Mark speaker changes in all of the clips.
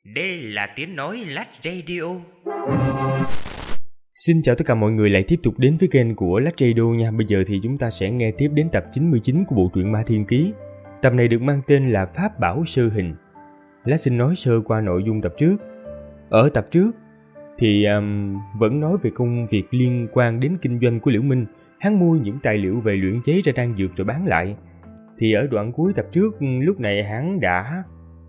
Speaker 1: Đây là tiếng nói Lách Radio.
Speaker 2: Xin chào tất cả mọi người lại tiếp tục đến với kênh của Lách Radio nha. Bây giờ thì chúng ta sẽ nghe tiếp đến tập 99 của bộ truyện Ma Thiên Ký. Tập này được mang tên là Pháp Bảo Sơ Hình. Lách xin nói sơ qua nội dung tập trước. Ở tập trước thì vẫn nói về công việc liên quan đến kinh doanh của Liễu Minh. Hắn mua những tài liệu về luyện chế ra đan dược rồi bán lại. Thì ở đoạn cuối tập trước, lúc này hắn đã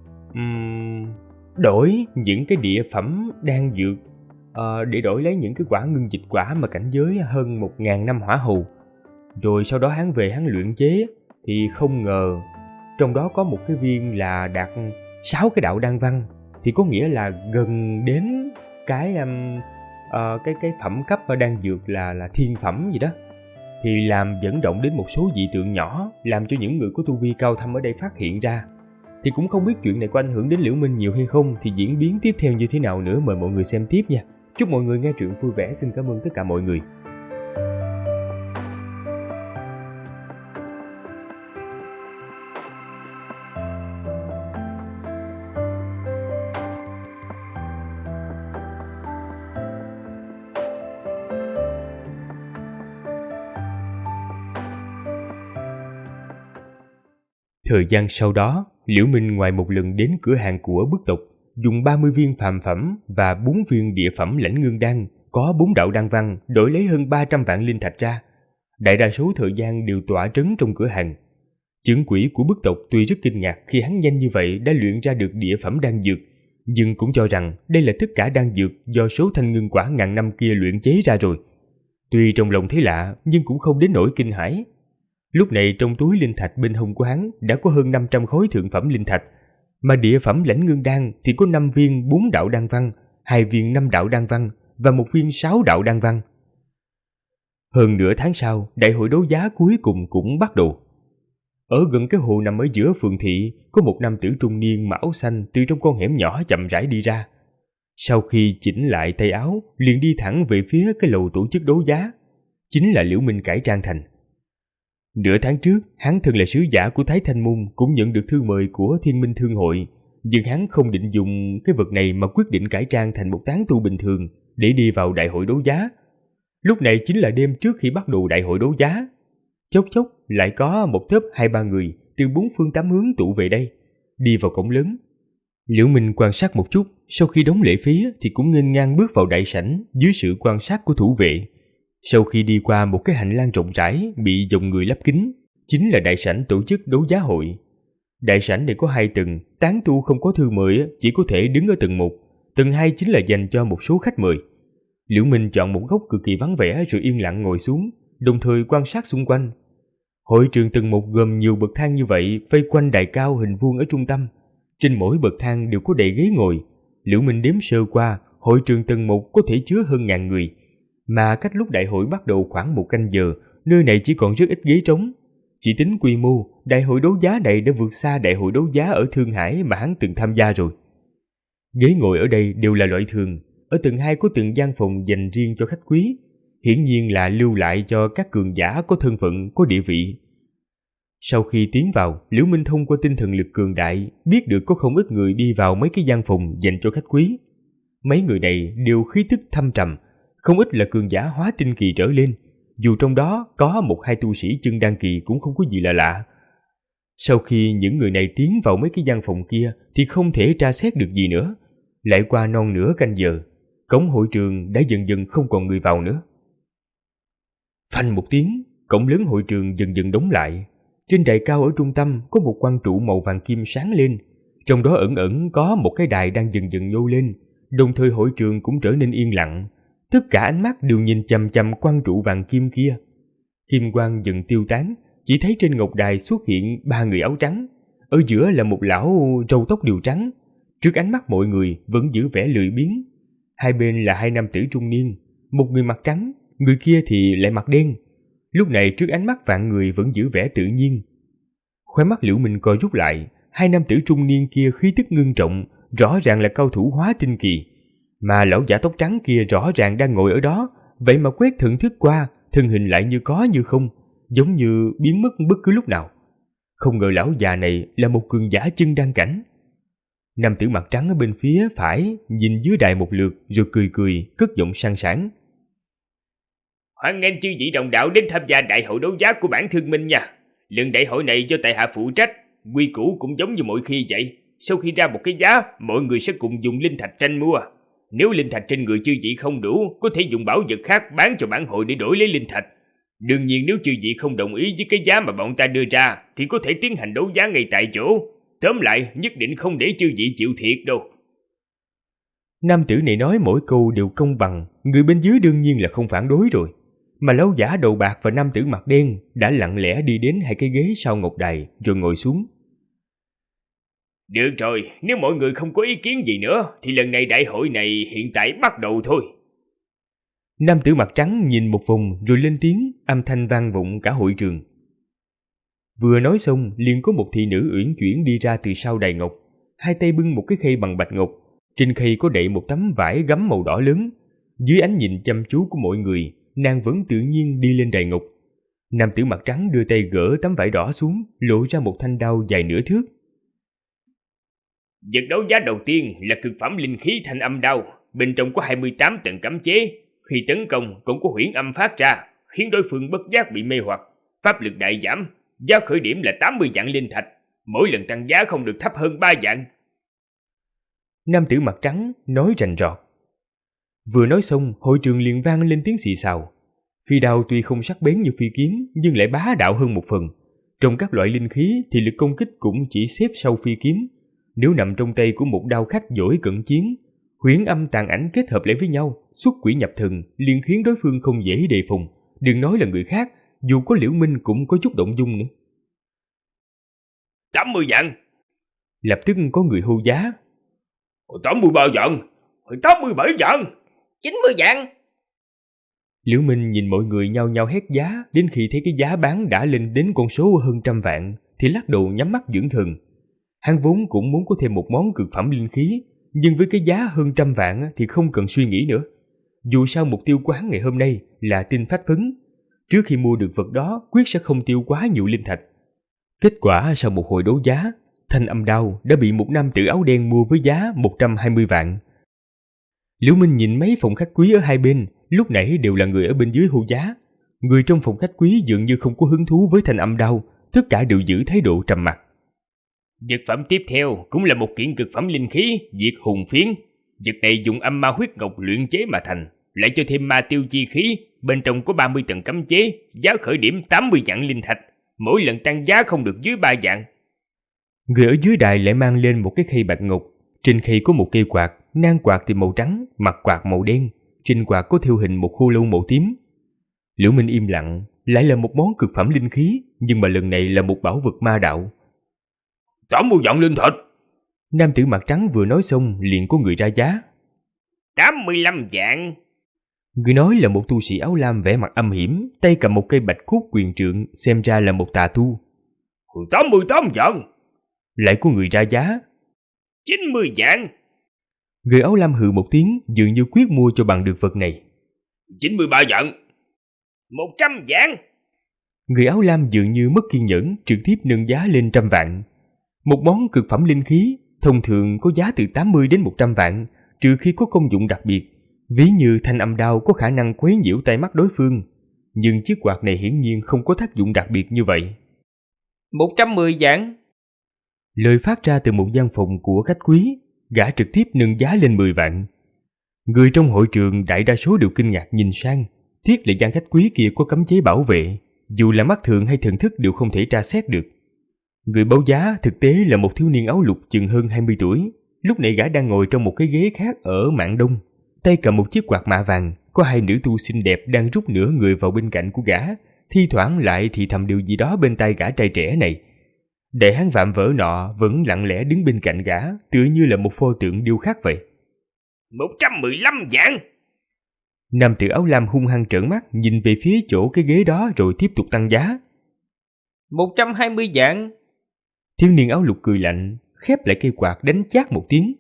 Speaker 2: đổi những cái địa phẩm đan dược để đổi lấy những cái quả ngưng dịch quả mà cảnh giới hơn 1000 năm hỏa hầu. Rồi sau đó hắn về hắn luyện chế, thì không ngờ trong đó có một cái viên là đạt 6 cái đạo đan văn, thì có nghĩa là gần đến cái phẩm cấp đan dược là thiên phẩm gì đó. Thì làm dẫn động đến một số dị tượng nhỏ, làm cho những người có tu vi cao thâm ở đây phát hiện ra. Thì cũng không biết chuyện này có ảnh hưởng đến Liễu Minh nhiều hay không, thì diễn biến tiếp theo như thế nào nữa, mời mọi người xem tiếp nha. Chúc mọi người nghe truyện vui vẻ, xin cảm ơn tất cả mọi người. Thời gian sau đó, Liễu Minh ngoài một lần đến cửa hàng của bức tộc, dùng 30 viên phàm phẩm và 4 viên địa phẩm lãnh ngưng đan, có 4 đạo đan văn, đổi lấy hơn 300 vạn linh thạch ra. Đại đa số thời gian đều tỏa trấn trong cửa hàng. Trưởng quỹ của bức tộc tuy rất kinh ngạc khi hắn nhanh như vậy đã luyện ra được địa phẩm đan dược, nhưng cũng cho rằng đây là tất cả đan dược do số thanh ngưng quả ngàn năm kia luyện chế ra rồi. Tuy trong lòng thấy lạ, nhưng cũng không đến nỗi kinh hãi. Lúc này trong túi linh thạch bên hông của hắn đã có hơn 500 khối thượng phẩm linh thạch, mà địa phẩm lãnh ngưng đan thì có 5 viên 4 đạo đan văn, 2 viên 5 đạo đan văn và 1 viên 6 đạo đan văn. Hơn nửa tháng sau, đại hội đấu giá cuối cùng cũng bắt đầu. Ở gần cái hồ nằm ở giữa phường thị, có một nam tử trung niên mặc áo xanh từ trong con hẻm nhỏ chậm rãi đi ra. Sau khi chỉnh lại tay áo, liền đi thẳng về phía cái lầu tổ chức đấu giá. Chính là Liễu Minh cải trang thành. Nửa tháng trước, hắn thân là sứ giả của Thái Thanh Môn, cũng nhận được thư mời của Thiên Minh Thương hội, nhưng hắn không định dùng cái vật này mà quyết định cải trang thành một tán tu bình thường để đi vào đại hội đấu giá. Lúc này chính là đêm trước khi bắt đầu đại hội đấu giá. Chốc chốc lại có một tốp 2-3 người từ 4 phương 8 hướng tụ về đây, đi vào cổng lớn. Liễu Minh quan sát một chút, sau khi đóng lễ phí thì cũng nghênh ngang bước vào đại sảnh dưới sự quan sát của thủ vệ. Sau khi đi qua một cái hành lang rộng rãi bị dòng người lấp kín, chính là đại sảnh tổ chức đấu giá hội. Đại sảnh này có 2 tầng, tán tu không có thư mời chỉ có thể đứng ở tầng 1, tầng 2 chính là dành cho một số khách mời. Liễu Minh chọn một góc cực kỳ vắng vẻ rồi yên lặng ngồi xuống, đồng thời quan sát xung quanh. Hội trường tầng 1 gồm nhiều bậc thang như vậy, vây quanh đài cao hình vuông ở trung tâm. Trên mỗi bậc thang đều có đầy ghế ngồi. Liễu Minh đếm sơ qua, hội trường tầng 1 có thể chứa hơn 1000 người. Mà cách lúc đại hội bắt đầu khoảng 1 canh giờ, nơi này chỉ còn rất ít ghế trống. Chỉ tính quy mô, đại hội đấu giá này đã vượt xa đại hội đấu giá ở Thương Hải mà hắn từng tham gia rồi. Ghế ngồi ở đây đều là loại thường. Ở tầng 2 có từng gian phòng dành riêng cho khách quý, hiển nhiên là lưu lại cho các cường giả có thân phận, có địa vị. Sau khi tiến vào, Liễu Minh thông qua tinh thần lực cường đại biết được có không ít người đi vào mấy cái gian phòng dành cho khách quý. Mấy người này đều khí tức thâm trầm, không ít là cường giả hóa tinh kỳ trở lên, dù trong đó có 1-2 tu sĩ chân đan kỳ cũng không có gì là lạ. Sau khi những người này tiến vào mấy cái gian phòng kia thì không thể tra xét được gì nữa. Lại qua non nửa canh giờ, cổng hội trường đã dần dần không còn người vào nữa. Phanh một tiếng, cổng lớn hội trường dần dần đóng lại. Trên đài cao ở trung tâm có một quang trụ màu vàng kim sáng lên, trong đó ẩn ẩn có một cái đài đang dần dần nhô lên, đồng thời hội trường cũng trở nên yên lặng. Tất cả ánh mắt đều nhìn chằm chằm quang trụ vàng kim kia. Kim quang dần tiêu tán, chỉ thấy trên ngọc đài xuất hiện 3 người áo trắng. Ở giữa là một lão râu tóc đều trắng. Trước ánh mắt mọi người vẫn giữ vẻ lười biếng. Hai bên là 2 nam tử trung niên, một người mặc trắng, người kia thì lại mặc đen. Lúc này trước ánh mắt vạn người vẫn giữ vẻ tự nhiên. Khóe mắt Liễu Minh co rút lại, 2 nam tử trung niên kia khí tức ngưng trọng, rõ ràng là cao thủ hóa tinh kỳ. Mà lão giả tóc trắng kia rõ ràng đang ngồi ở đó, vậy mà quét thần thức qua, thân hình lại như có như không, giống như biến mất bất cứ lúc nào. Không ngờ lão già này là một cường giả chân đan cảnh. Nam tử mặt trắng ở bên phía phải nhìn dưới đài một lượt rồi cười cười, cất giọng sang sảng.
Speaker 1: Hoan nghênh chư vị đồng đạo đến tham gia đại hội đấu giá của bản Thương Minh nha. Lần đại hội này do tại hạ phụ trách, quy củ cũng giống như mọi khi vậy. Sau khi ra một cái giá, mọi người sẽ cùng dùng linh thạch tranh mua. Nếu linh thạch trên người chư vị không đủ, có thể dùng bảo vật khác bán cho bản hội để đổi lấy linh thạch. Đương nhiên nếu chư vị không đồng ý với cái giá mà bọn ta đưa ra, thì có thể tiến hành đấu giá ngay tại chỗ. Tóm lại, nhất định không để chư vị chịu thiệt đâu.
Speaker 2: Nam tử này nói mỗi câu đều công bằng, người bên dưới đương nhiên là không phản đối rồi. Mà lão giả đầu bạc và nam tử mặt đen đã lặng lẽ đi đến hai cái ghế sau ngọc đài rồi ngồi xuống.
Speaker 1: Được rồi, nếu mọi người không có ý kiến gì nữa, thì lần này đại hội này hiện tại bắt đầu thôi.
Speaker 2: Nam tử mặt trắng nhìn một vòng rồi lên tiếng, âm thanh vang vọng cả hội trường. Vừa nói xong, liền có một thị nữ uyển chuyển đi ra từ sau đài ngọc, hai tay bưng một cái khay bằng bạch ngọc, trên khay có đậy một tấm vải gấm màu đỏ lớn. Dưới ánh nhìn chăm chú của mọi người, nàng vẫn tự nhiên đi lên đài ngọc. Nam tử mặt trắng đưa tay gỡ tấm vải đỏ xuống, lộ ra một thanh đao dài nửa thước.
Speaker 1: Vật đấu giá đầu tiên là cực phẩm linh khí thanh âm đao, bên trong có 28 tầng cấm chế, khi tấn công cũng có huyễn âm phát ra, khiến đối phương bất giác bị mê hoặc, pháp lực đại giảm, giá khởi điểm là 80 vạn linh thạch, mỗi lần tăng giá không được thấp hơn 3 vạn.
Speaker 2: Nam tử mặt trắng nói rành rọt. Vừa nói xong, hội trường liền vang lên tiếng xì xào. Phi đao tuy không sắc bén như phi kiếm, nhưng lại bá đạo hơn một phần. Trong các loại linh khí thì lực công kích cũng chỉ xếp sau phi kiếm. Nếu nằm trong tay của một đao khách giỏi cận chiến, huyễn âm tàn ảnh kết hợp lại với nhau, xuất quỷ nhập thần, liền khiến đối phương không dễ đề phòng. Đừng nói là người khác, dù có Liễu Minh cũng có chút động dung nữa.
Speaker 1: 80 vạn.
Speaker 2: Lập tức có người hô giá.
Speaker 1: 83 vạn. 87 vạn.
Speaker 3: 90 vạn.
Speaker 2: Liễu Minh nhìn mọi người nhao nhao hét giá, đến khi thấy cái giá bán đã lên đến con số hơn 100 vạn thì lắc đầu nhắm mắt dưỡng thần. Hắn vốn cũng muốn có thêm một món cực phẩm linh khí, nhưng với cái giá hơn 100 vạn thì không cần suy nghĩ nữa. Dù sao mục tiêu của hắn ngày hôm nay là tinh phách phấn, trước khi mua được vật đó quyết sẽ không tiêu quá nhiều linh thạch. Kết quả sau một hồi đấu giá, thanh âm đao đã bị một nam tử áo đen mua với giá 120 vạn. Liễu Minh nhìn mấy phòng khách quý ở hai bên, lúc nãy đều là người ở bên dưới hô giá. Người trong phòng khách quý dường như không có hứng thú với thanh âm đao, tất cả đều giữ thái độ trầm mặc.
Speaker 1: Vật phẩm tiếp theo cũng là một kiện cực phẩm linh khí, diệt hùng phiến. Vật này dùng âm ma huyết ngọc luyện chế mà thành, lại cho thêm ma tiêu chi khí, bên trong có 30 tầng cấm chế, giá khởi điểm 80 vạn linh thạch, mỗi lần tăng giá không được dưới 3 vạn.
Speaker 2: Người ở dưới đài lại mang lên một cái khay bạch ngọc, trên khay có một cây quạt, nang quạt thì màu trắng, mặt quạt màu đen, trên quạt có thêu hình một khô lâu màu tím. Liễu Minh im lặng, lại là một món cực phẩm linh khí, nhưng mà lần này là một bảo vật ma đạo.
Speaker 1: 80 vạn linh thạch.
Speaker 2: Nam tử mặt trắng vừa nói xong liền có người ra giá.
Speaker 1: 85 vạn.
Speaker 2: Người nói là một tu sĩ áo lam vẻ mặt âm hiểm, tay cầm một cây bạch cốt quyền trượng, xem ra là một tà tu.
Speaker 1: 88 vạn.
Speaker 2: Lại có người ra giá.
Speaker 1: 90 vạn.
Speaker 2: Người áo lam hừ một tiếng, dường như quyết mua cho bằng được vật này.
Speaker 1: 93 vạn. 100 vạn.
Speaker 2: Người áo lam dường như mất kiên nhẫn, trực tiếp nâng giá lên 100 vạn. Một món cực phẩm linh khí, thông thường có giá từ 80 đến 100 vạn, trừ khi có công dụng đặc biệt, ví như thanh âm đao có khả năng quấy nhiễu tai mắt đối phương. Nhưng chiếc quạt này hiển nhiên không có tác dụng đặc biệt như vậy.
Speaker 3: 110 vạn.
Speaker 2: Lời phát ra từ một gian phòng của khách quý, gã trực tiếp nâng giá lên 10 vạn. Người trong hội trường đại đa số đều kinh ngạc nhìn sang, tiếc là gian khách quý kia có cấm chế bảo vệ, dù là mắt thường hay thần thức đều không thể tra xét được. Người báo giá thực tế là một thiếu niên áo lục chừng hơn 20 tuổi, lúc này gã đang ngồi trong một cái ghế khác ở mạn đông, tay cầm một chiếc quạt mạ vàng, có hai nữ tu xinh đẹp đang rút nửa người vào bên cạnh của gã, thi thoảng lại thì thầm điều gì đó bên tai gã trai trẻ này. Đại hán vạm vỡ nọ vẫn lặng lẽ đứng bên cạnh gã, tựa như là một pho tượng điêu khắc vậy.
Speaker 1: 115 vạn.
Speaker 2: Nam tử áo lam hung hăng trợn mắt nhìn về phía chỗ cái ghế đó rồi tiếp tục tăng giá.
Speaker 3: 120 vạn.
Speaker 2: Thiếu niên áo lục cười lạnh, khép lại cây quạt đánh chát một tiếng.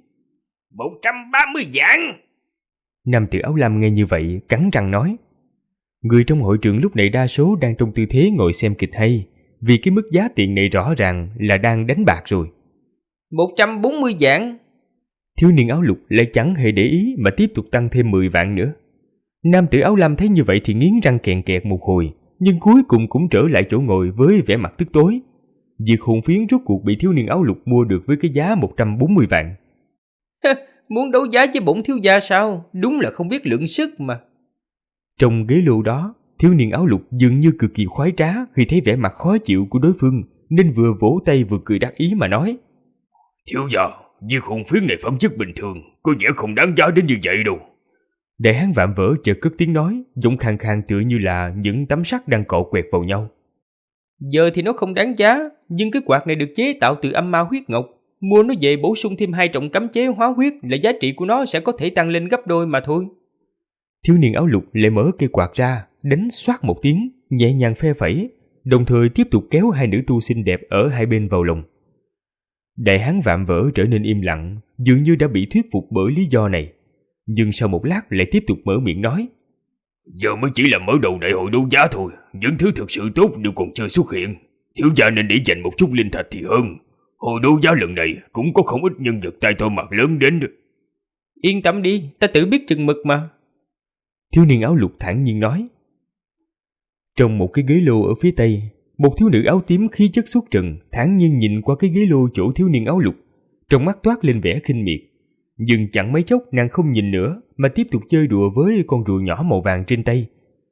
Speaker 1: 130 vạn.
Speaker 2: Nam tử áo lam nghe như vậy cắn răng nói. Người trong hội trường lúc này đa số đang trong tư thế ngồi xem kịch hay, vì cái mức giá tiền này rõ ràng là đang đánh bạc rồi.
Speaker 3: 140 vạn.
Speaker 2: Thiếu niên áo lục lại chẳng hề để ý mà tiếp tục tăng thêm 10 vạn nữa. Nam tử áo lam thấy như vậy thì nghiến răng kèn kẹt một hồi, nhưng cuối cùng cũng trở lại chỗ ngồi với vẻ mặt tức tối. Diệt hồn phiến rốt cuộc bị thiếu niên áo lục mua được với cái giá 140 vạn.
Speaker 3: Muốn đấu giá với bổn thiếu gia sao? Đúng là không biết lượng sức mà.
Speaker 2: Trong ghế lô đó, thiếu niên áo lục dường như cực kỳ khoái trá khi thấy vẻ mặt khó chịu của đối phương, nên vừa vỗ tay vừa cười đắc ý mà nói:
Speaker 1: Thiếu gia, diệt hồn phiến này phẩm chất bình thường, có vẻ không đáng giá đến như vậy đâu.
Speaker 2: Đại hán vạm vỡ chợt cất tiếng nói, giọng khàn khàn tựa như là những tấm sắt đang cọ quẹt vào nhau.
Speaker 3: Giờ thì nó không đáng giá, nhưng cái quạt này được chế tạo từ âm ma huyết ngọc. Mua nó về bổ sung thêm 2 trọng cấm chế hóa huyết là giá trị của nó sẽ có thể tăng lên gấp đôi mà thôi.
Speaker 2: Thiếu niên áo lục lại mở cây quạt ra, đánh xoát một tiếng, nhẹ nhàng phe phẩy, đồng thời tiếp tục kéo 2 nữ tu xinh đẹp ở hai bên vào lòng. Đại hán vạm vỡ trở nên im lặng, dường như đã bị thuyết phục bởi lý do này. Nhưng sau một lát lại tiếp tục mở miệng nói:
Speaker 1: Giờ mới chỉ là mở đầu đại hội đấu giá thôi, những thứ thực sự tốt đều còn chưa xuất hiện. Thiếu gia nên để dành một chút linh thạch thì hơn. Hội đấu giá lần này cũng có không ít nhân vật tay to mặt lớn đến.
Speaker 3: Yên tâm đi, ta tự biết chừng mực mà.
Speaker 2: Thiếu niên áo lục thản nhiên nói. Trong một cái ghế lô ở phía tây, một thiếu nữ áo tím khí chất xuất trần thản nhiên nhìn qua cái ghế lô chỗ thiếu niên áo lục, trong mắt toát lên vẻ khinh miệt. Nhưng chẳng mấy chốc nàng không nhìn nữa mà tiếp tục chơi đùa với con rùa nhỏ màu vàng trên tay.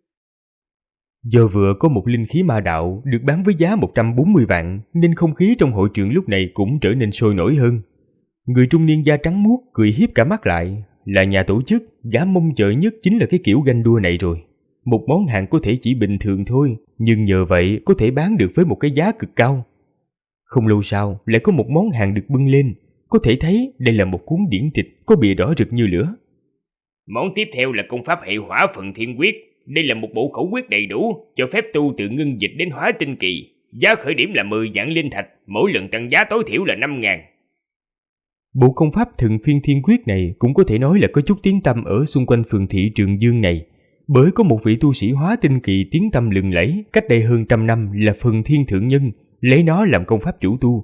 Speaker 2: Do vừa có một linh khí ma đạo được bán với giá 140 vạn nên không khí trong hội trường lúc này cũng trở nên sôi nổi hơn. Người trung niên da trắng muốt cười hiếp cả mắt lại, là nhà tổ chức, gã mong chờ nhất chính là cái kiểu ganh đua này rồi. Một món hàng có thể chỉ bình thường thôi, nhưng nhờ vậy có thể bán được với một cái giá cực cao. Không lâu sau lại có một món hàng được bưng lên, có thể thấy đây là một cuốn điển tịch có bìa đỏ rực như lửa.
Speaker 1: Món tiếp theo là công pháp hệ hỏa phần thiên quyết. Đây là một bộ khẩu quyết đầy đủ, cho phép tu từ ngưng dịch đến hóa tinh kỳ. Giá khởi điểm là 10 vạn linh thạch, mỗi lần tăng giá tối thiểu là 5.000.
Speaker 2: Bộ công pháp thần phiên thiên quyết này cũng có thể nói là có chút tiếng tăm ở xung quanh phường thị Trường Dương này, bởi có một vị tu sĩ hóa tinh kỳ tiếng tăm lừng lẫy cách đây hơn 100 năm là Phần Thiên Thượng Nhân, lấy nó làm công pháp chủ tu.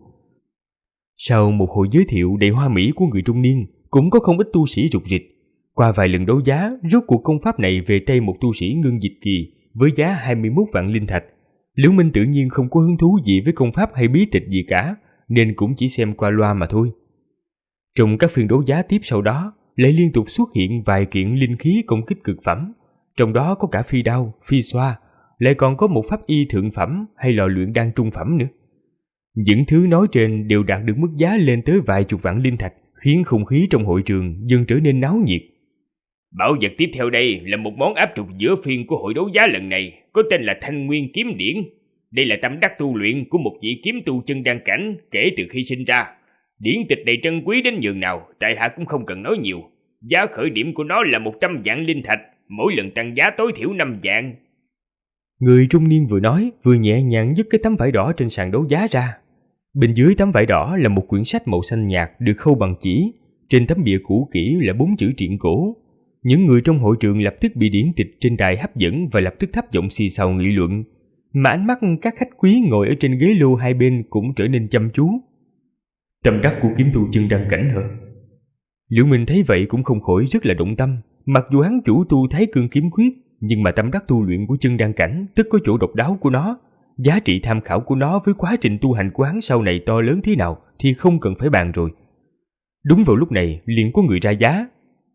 Speaker 2: Sau một hồi giới thiệu đầy hoa mỹ của người trung niên, cũng có không ít tu sĩ rục rịch. Qua vài lần đấu giá, rốt cuộc công pháp này về tay một tu sĩ ngưng dịch kỳ với giá 21 vạn linh thạch. Liễu Minh tự nhiên không có hứng thú gì với công pháp hay bí tịch gì cả, nên cũng chỉ xem qua loa mà thôi. Trong các phiên đấu giá tiếp sau đó, lại liên tục xuất hiện vài kiện linh khí công kích cực phẩm, trong đó có cả phi đao, phi xoa, lại còn có một pháp y thượng phẩm hay lò luyện đan trung phẩm nữa. Những thứ nói trên đều đạt được mức giá lên tới vài chục vạn linh thạch, khiến không khí trong hội trường dần trở nên náo nhiệt.
Speaker 1: Bảo vật tiếp theo đây là một món áp trục giữa phiên của hội đấu giá lần này, có tên là Thanh Nguyên Kiếm Điển. Đây là tâm đắc tu luyện của một vị kiếm tu chân đan cảnh kể từ khi sinh ra. Điển tịch này trân quý đến nhường nào, tại hạ cũng không cần nói nhiều. Giá khởi điểm của nó là 100 vạn linh thạch, mỗi lần tăng giá tối thiểu 5 vạn.
Speaker 2: Người trung niên vừa nói vừa nhẹ nhàng nhấc cái tấm vải đỏ trên sàn đấu giá ra. Bên dưới tấm vải đỏ là một quyển sách màu xanh nhạt được khâu bằng chỉ, trên tấm bìa cũ kỹ là 4 chữ truyện cổ. Những người trong hội trường lập tức bị điển tịch trên đài hấp dẫn và lập tức thấp giọng xì xào nghị luận, mà ánh mắt các khách quý ngồi ở trên ghế lô hai bên cũng trở nên chăm chú. Tâm đắc của kiếm tu chân đan cảnh hả? Liễu Minh thấy vậy cũng không khỏi rất là động tâm. Mặc dù hắn chủ tu Thái Cương kiếm quyết, nhưng mà tâm đắc tu luyện của chân đan cảnh tức có chỗ độc đáo của nó. Giá trị tham khảo của nó với quá trình tu hành của hắn sau này to lớn thế nào thì không cần phải bàn rồi. Đúng vào lúc này liền có người ra giá.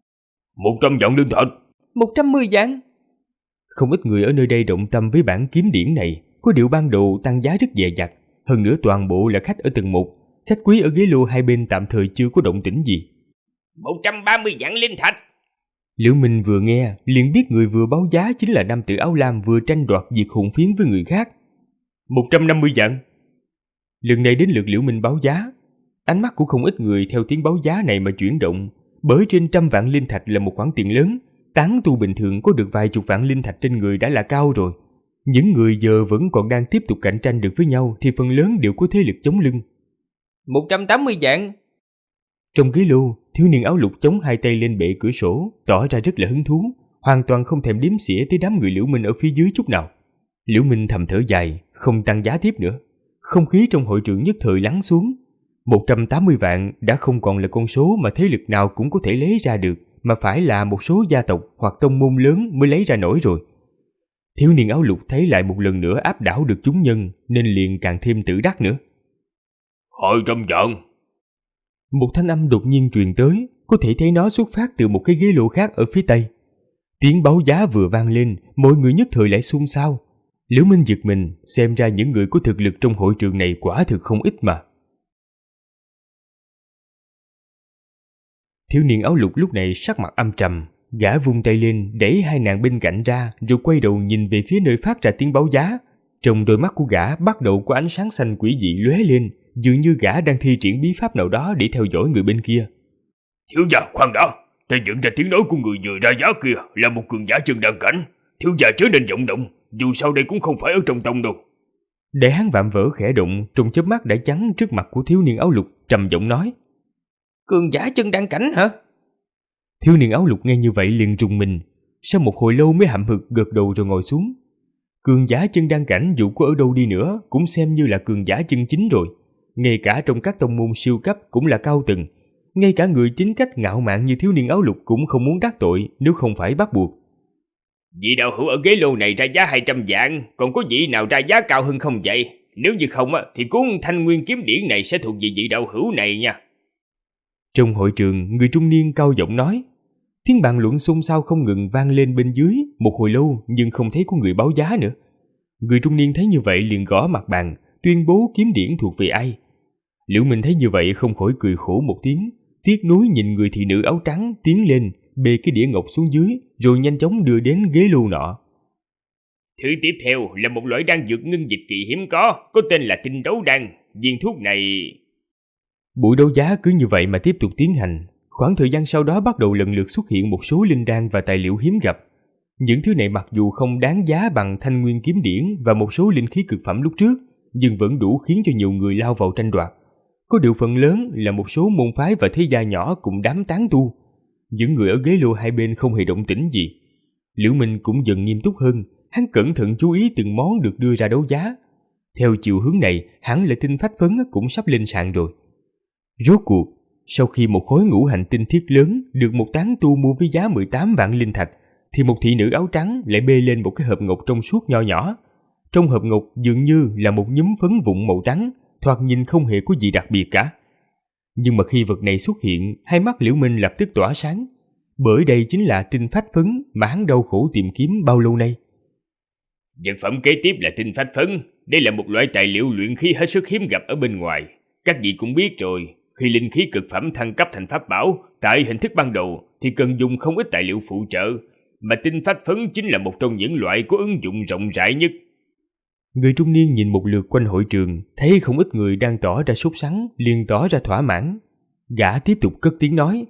Speaker 1: 100 vạn linh thạch.
Speaker 3: 110 vạn.
Speaker 2: Không ít người ở nơi đây động tâm với bản kiếm điển này, có điều ban đầu tăng giá rất dè dặt, hơn nữa toàn bộ là khách ở tầng 1, khách quý ở ghế lô hai bên tạm thời chưa có động tĩnh gì.
Speaker 1: 130 vạn linh thạch.
Speaker 2: Liễu Minh vừa nghe liền biết người vừa báo giá chính là nam tử áo lam vừa tranh đoạt diệt hồn phiến với người khác. 150 vạn. Lần này đến lượt Liễu Minh báo giá. Ánh mắt của không ít người theo tiếng báo giá này mà chuyển động, bởi trên 100 vạn linh thạch là một khoản tiền lớn, tán tu bình thường có được vài chục vạn linh thạch trên người đã là cao rồi. Những người giờ vẫn còn đang tiếp tục cạnh tranh được với nhau thì phần lớn đều có thế lực chống lưng.
Speaker 3: 180 vạn.
Speaker 2: Trong ghế lô, thiếu niên áo lục chống hai tay lên bệ cửa sổ, tỏ ra rất là hứng thú, hoàn toàn không thèm đếm xỉa tới đám người Liễu Minh ở phía dưới chút nào. Liễu Minh thầm thở dài, không tăng giá tiếp nữa. Không khí trong hội trường nhất thời lắng xuống. 180 vạn đã không còn là con số mà thế lực nào cũng có thể lấy ra được, mà phải là một số gia tộc hoặc tông môn lớn mới lấy ra nổi rồi. Thiếu niên áo lục thấy lại một lần nữa áp đảo được chúng nhân, nên liền càng thêm tự đắc nữa.
Speaker 1: 200 vạn.
Speaker 2: Một thanh âm đột nhiên truyền tới, có thể thấy nó xuất phát từ một cái ghế lô khác ở phía tây. Tiếng báo giá vừa vang lên, mọi người nhất thời lại xôn xao. Liễu Minh giật mình, xem ra những người có thực lực trong hội trường này quả thực không ít mà. Thiếu niên áo lục lúc này sắc mặt âm trầm, gã vung tay lên đẩy hai nàng bên cạnh ra, rồi quay đầu nhìn về phía nơi phát ra tiếng báo giá. Trong đôi mắt của gã bắt đầu có ánh sáng xanh quỷ dị lóe lên, dường như gã đang thi triển bí pháp nào đó để theo dõi người bên kia.
Speaker 1: Thiếu gia, khoan đã, ta nhận ra tiếng nói của người vừa ra giá kia là một cường giả chân đan cảnh. Thiếu gia chớ nên vọng động, dù sao đây cũng không phải ở trong tông đâu.
Speaker 2: Đại hán vạm vỡ khẽ động, trong chớp mắt đã chắn trước mặt của thiếu niên áo lục, trầm giọng nói:
Speaker 3: Cường giả chân đan cảnh hả?
Speaker 2: Thiếu niên áo lục nghe như vậy liền rùng mình, sau một hồi lâu mới hậm hực gật đầu rồi ngồi xuống. Cường giả chân đan cảnh dù có ở đâu đi nữa cũng xem như là cường giả chân chính rồi. Ngay cả trong các tông môn siêu cấp cũng là cao tầng. Ngay cả người tính cách ngạo mạn như thiếu niên áo lục cũng không muốn đắc tội nếu không phải bắt buộc.
Speaker 1: Vị đạo hữu ở ghế lô này ra giá 200 vạn, còn có vị nào ra giá cao hơn không vậy? Nếu như không thì cuốn Thanh Nguyên kiếm điển này sẽ thuộc về vị đạo hữu này nha.
Speaker 2: Trong hội trường, người trung niên cao giọng nói. Tiếng bàn luận xôn xao không ngừng vang lên bên dưới một hồi lâu, nhưng không thấy có người báo giá nữa. Người trung niên thấy như vậy liền gõ mặt bàn, tuyên bố kiếm điển thuộc về ai. Liễu Minh thấy như vậy không khỏi cười khổ một tiếng, tiếc nuối nhìn người thị nữ áo trắng tiến lên, bê cái đĩa ngọc xuống dưới, rồi nhanh chóng đưa đến ghế lô nọ.
Speaker 1: Thứ tiếp theo là một loại đan dược ngưng dịch kỳ hiếm có tên là tinh đấu đan. Viên thuốc này...
Speaker 2: Buổi đấu giá cứ như vậy mà tiếp tục tiến hành. Khoảng thời gian sau đó bắt đầu lần lượt xuất hiện một số linh đan và tài liệu hiếm gặp. Những thứ này mặc dù không đáng giá bằng Thanh Nguyên kiếm điển và một số linh khí cực phẩm lúc trước, nhưng vẫn đủ khiến cho nhiều người lao vào tranh đoạt. Có điều phần lớn là một số môn phái và thế gia nhỏ cùng đám tán tu. Những người ở ghế lô hai bên không hề động tĩnh gì. Liễu Minh cũng dần nghiêm túc hơn, hắn cẩn thận chú ý từng món được đưa ra đấu giá. Theo chiều hướng này, hẳn là tinh phách phấn cũng sắp lên sàn rồi. Rốt cuộc, sau khi một khối ngũ hành tinh thiết lớn được một tán tu mua với giá 18 vạn linh thạch, thì một thị nữ áo trắng lại bê lên một cái hộp ngọc trong suốt nho nhỏ. Trong hộp ngọc dường như là một nhúm phấn vụn màu trắng, thoạt nhìn không hề có gì đặc biệt cả. Nhưng mà khi vật này xuất hiện, hai mắt Liễu Minh lập tức tỏa sáng, bởi đây chính là tinh phách phấn mà hắn đau khổ tìm kiếm bao lâu nay.
Speaker 1: Vật phẩm kế tiếp là tinh phách phấn. Đây là một loại tài liệu luyện khí hết sức hiếm gặp ở bên ngoài. Các vị cũng biết rồi, khi linh khí cực phẩm thăng cấp thành pháp bảo tại hình thức ban đầu thì cần dùng không ít tài liệu phụ trợ, mà tinh phách phấn chính là một trong những loại có ứng dụng rộng rãi nhất.
Speaker 2: Người trung niên nhìn một lượt quanh hội trường, thấy không ít người đang tỏ ra sốt sắng, liền tỏ ra thỏa mãn. Gã tiếp tục cất tiếng nói: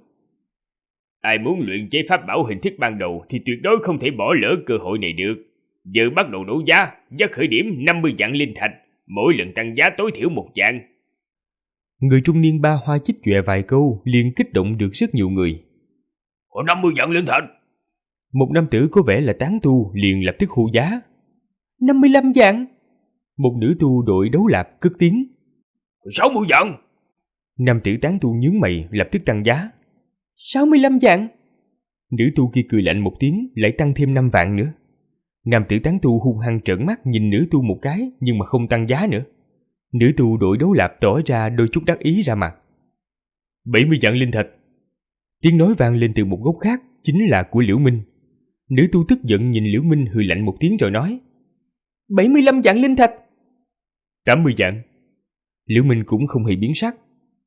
Speaker 1: Ai muốn luyện chế pháp bảo hình thức ban đầu thì tuyệt đối không thể bỏ lỡ cơ hội này được. Giờ bắt đầu đấu giá, giá khởi điểm 50 vạn linh thạch, mỗi lần tăng giá tối thiểu 1 vạn.
Speaker 2: Người trung niên ba hoa chích chọe vài câu liền kích động được rất nhiều người.
Speaker 1: 50 vạn linh thạch.
Speaker 2: Một nam tử có vẻ là tán tu liền lập tức hô giá.
Speaker 3: 55 vạn.
Speaker 2: Một nữ tu đội đấu lạp cất tiếng.
Speaker 1: 60 vạn.
Speaker 2: Nam tử tán tu nhướng mày lập tức tăng giá.
Speaker 3: 65 vạn.
Speaker 2: Nữ tu kia cười lạnh một tiếng lại tăng thêm 5 vạn nữa. Nam tử tán tu hung hăng trợn mắt nhìn nữ tu một cái nhưng mà không tăng giá nữa. Nữ tu đội đấu lạp tỏ ra đôi chút đắc ý ra mặt. 70 vạn linh thạch. Tiếng nói vang lên từ một góc khác, chính là của Liễu Minh. Nữ tu tức giận nhìn Liễu Minh hừ lạnh một tiếng rồi nói.
Speaker 3: 75 vạn linh thạch.
Speaker 2: 80 vạn. Liễu Minh cũng không hề biến sắc.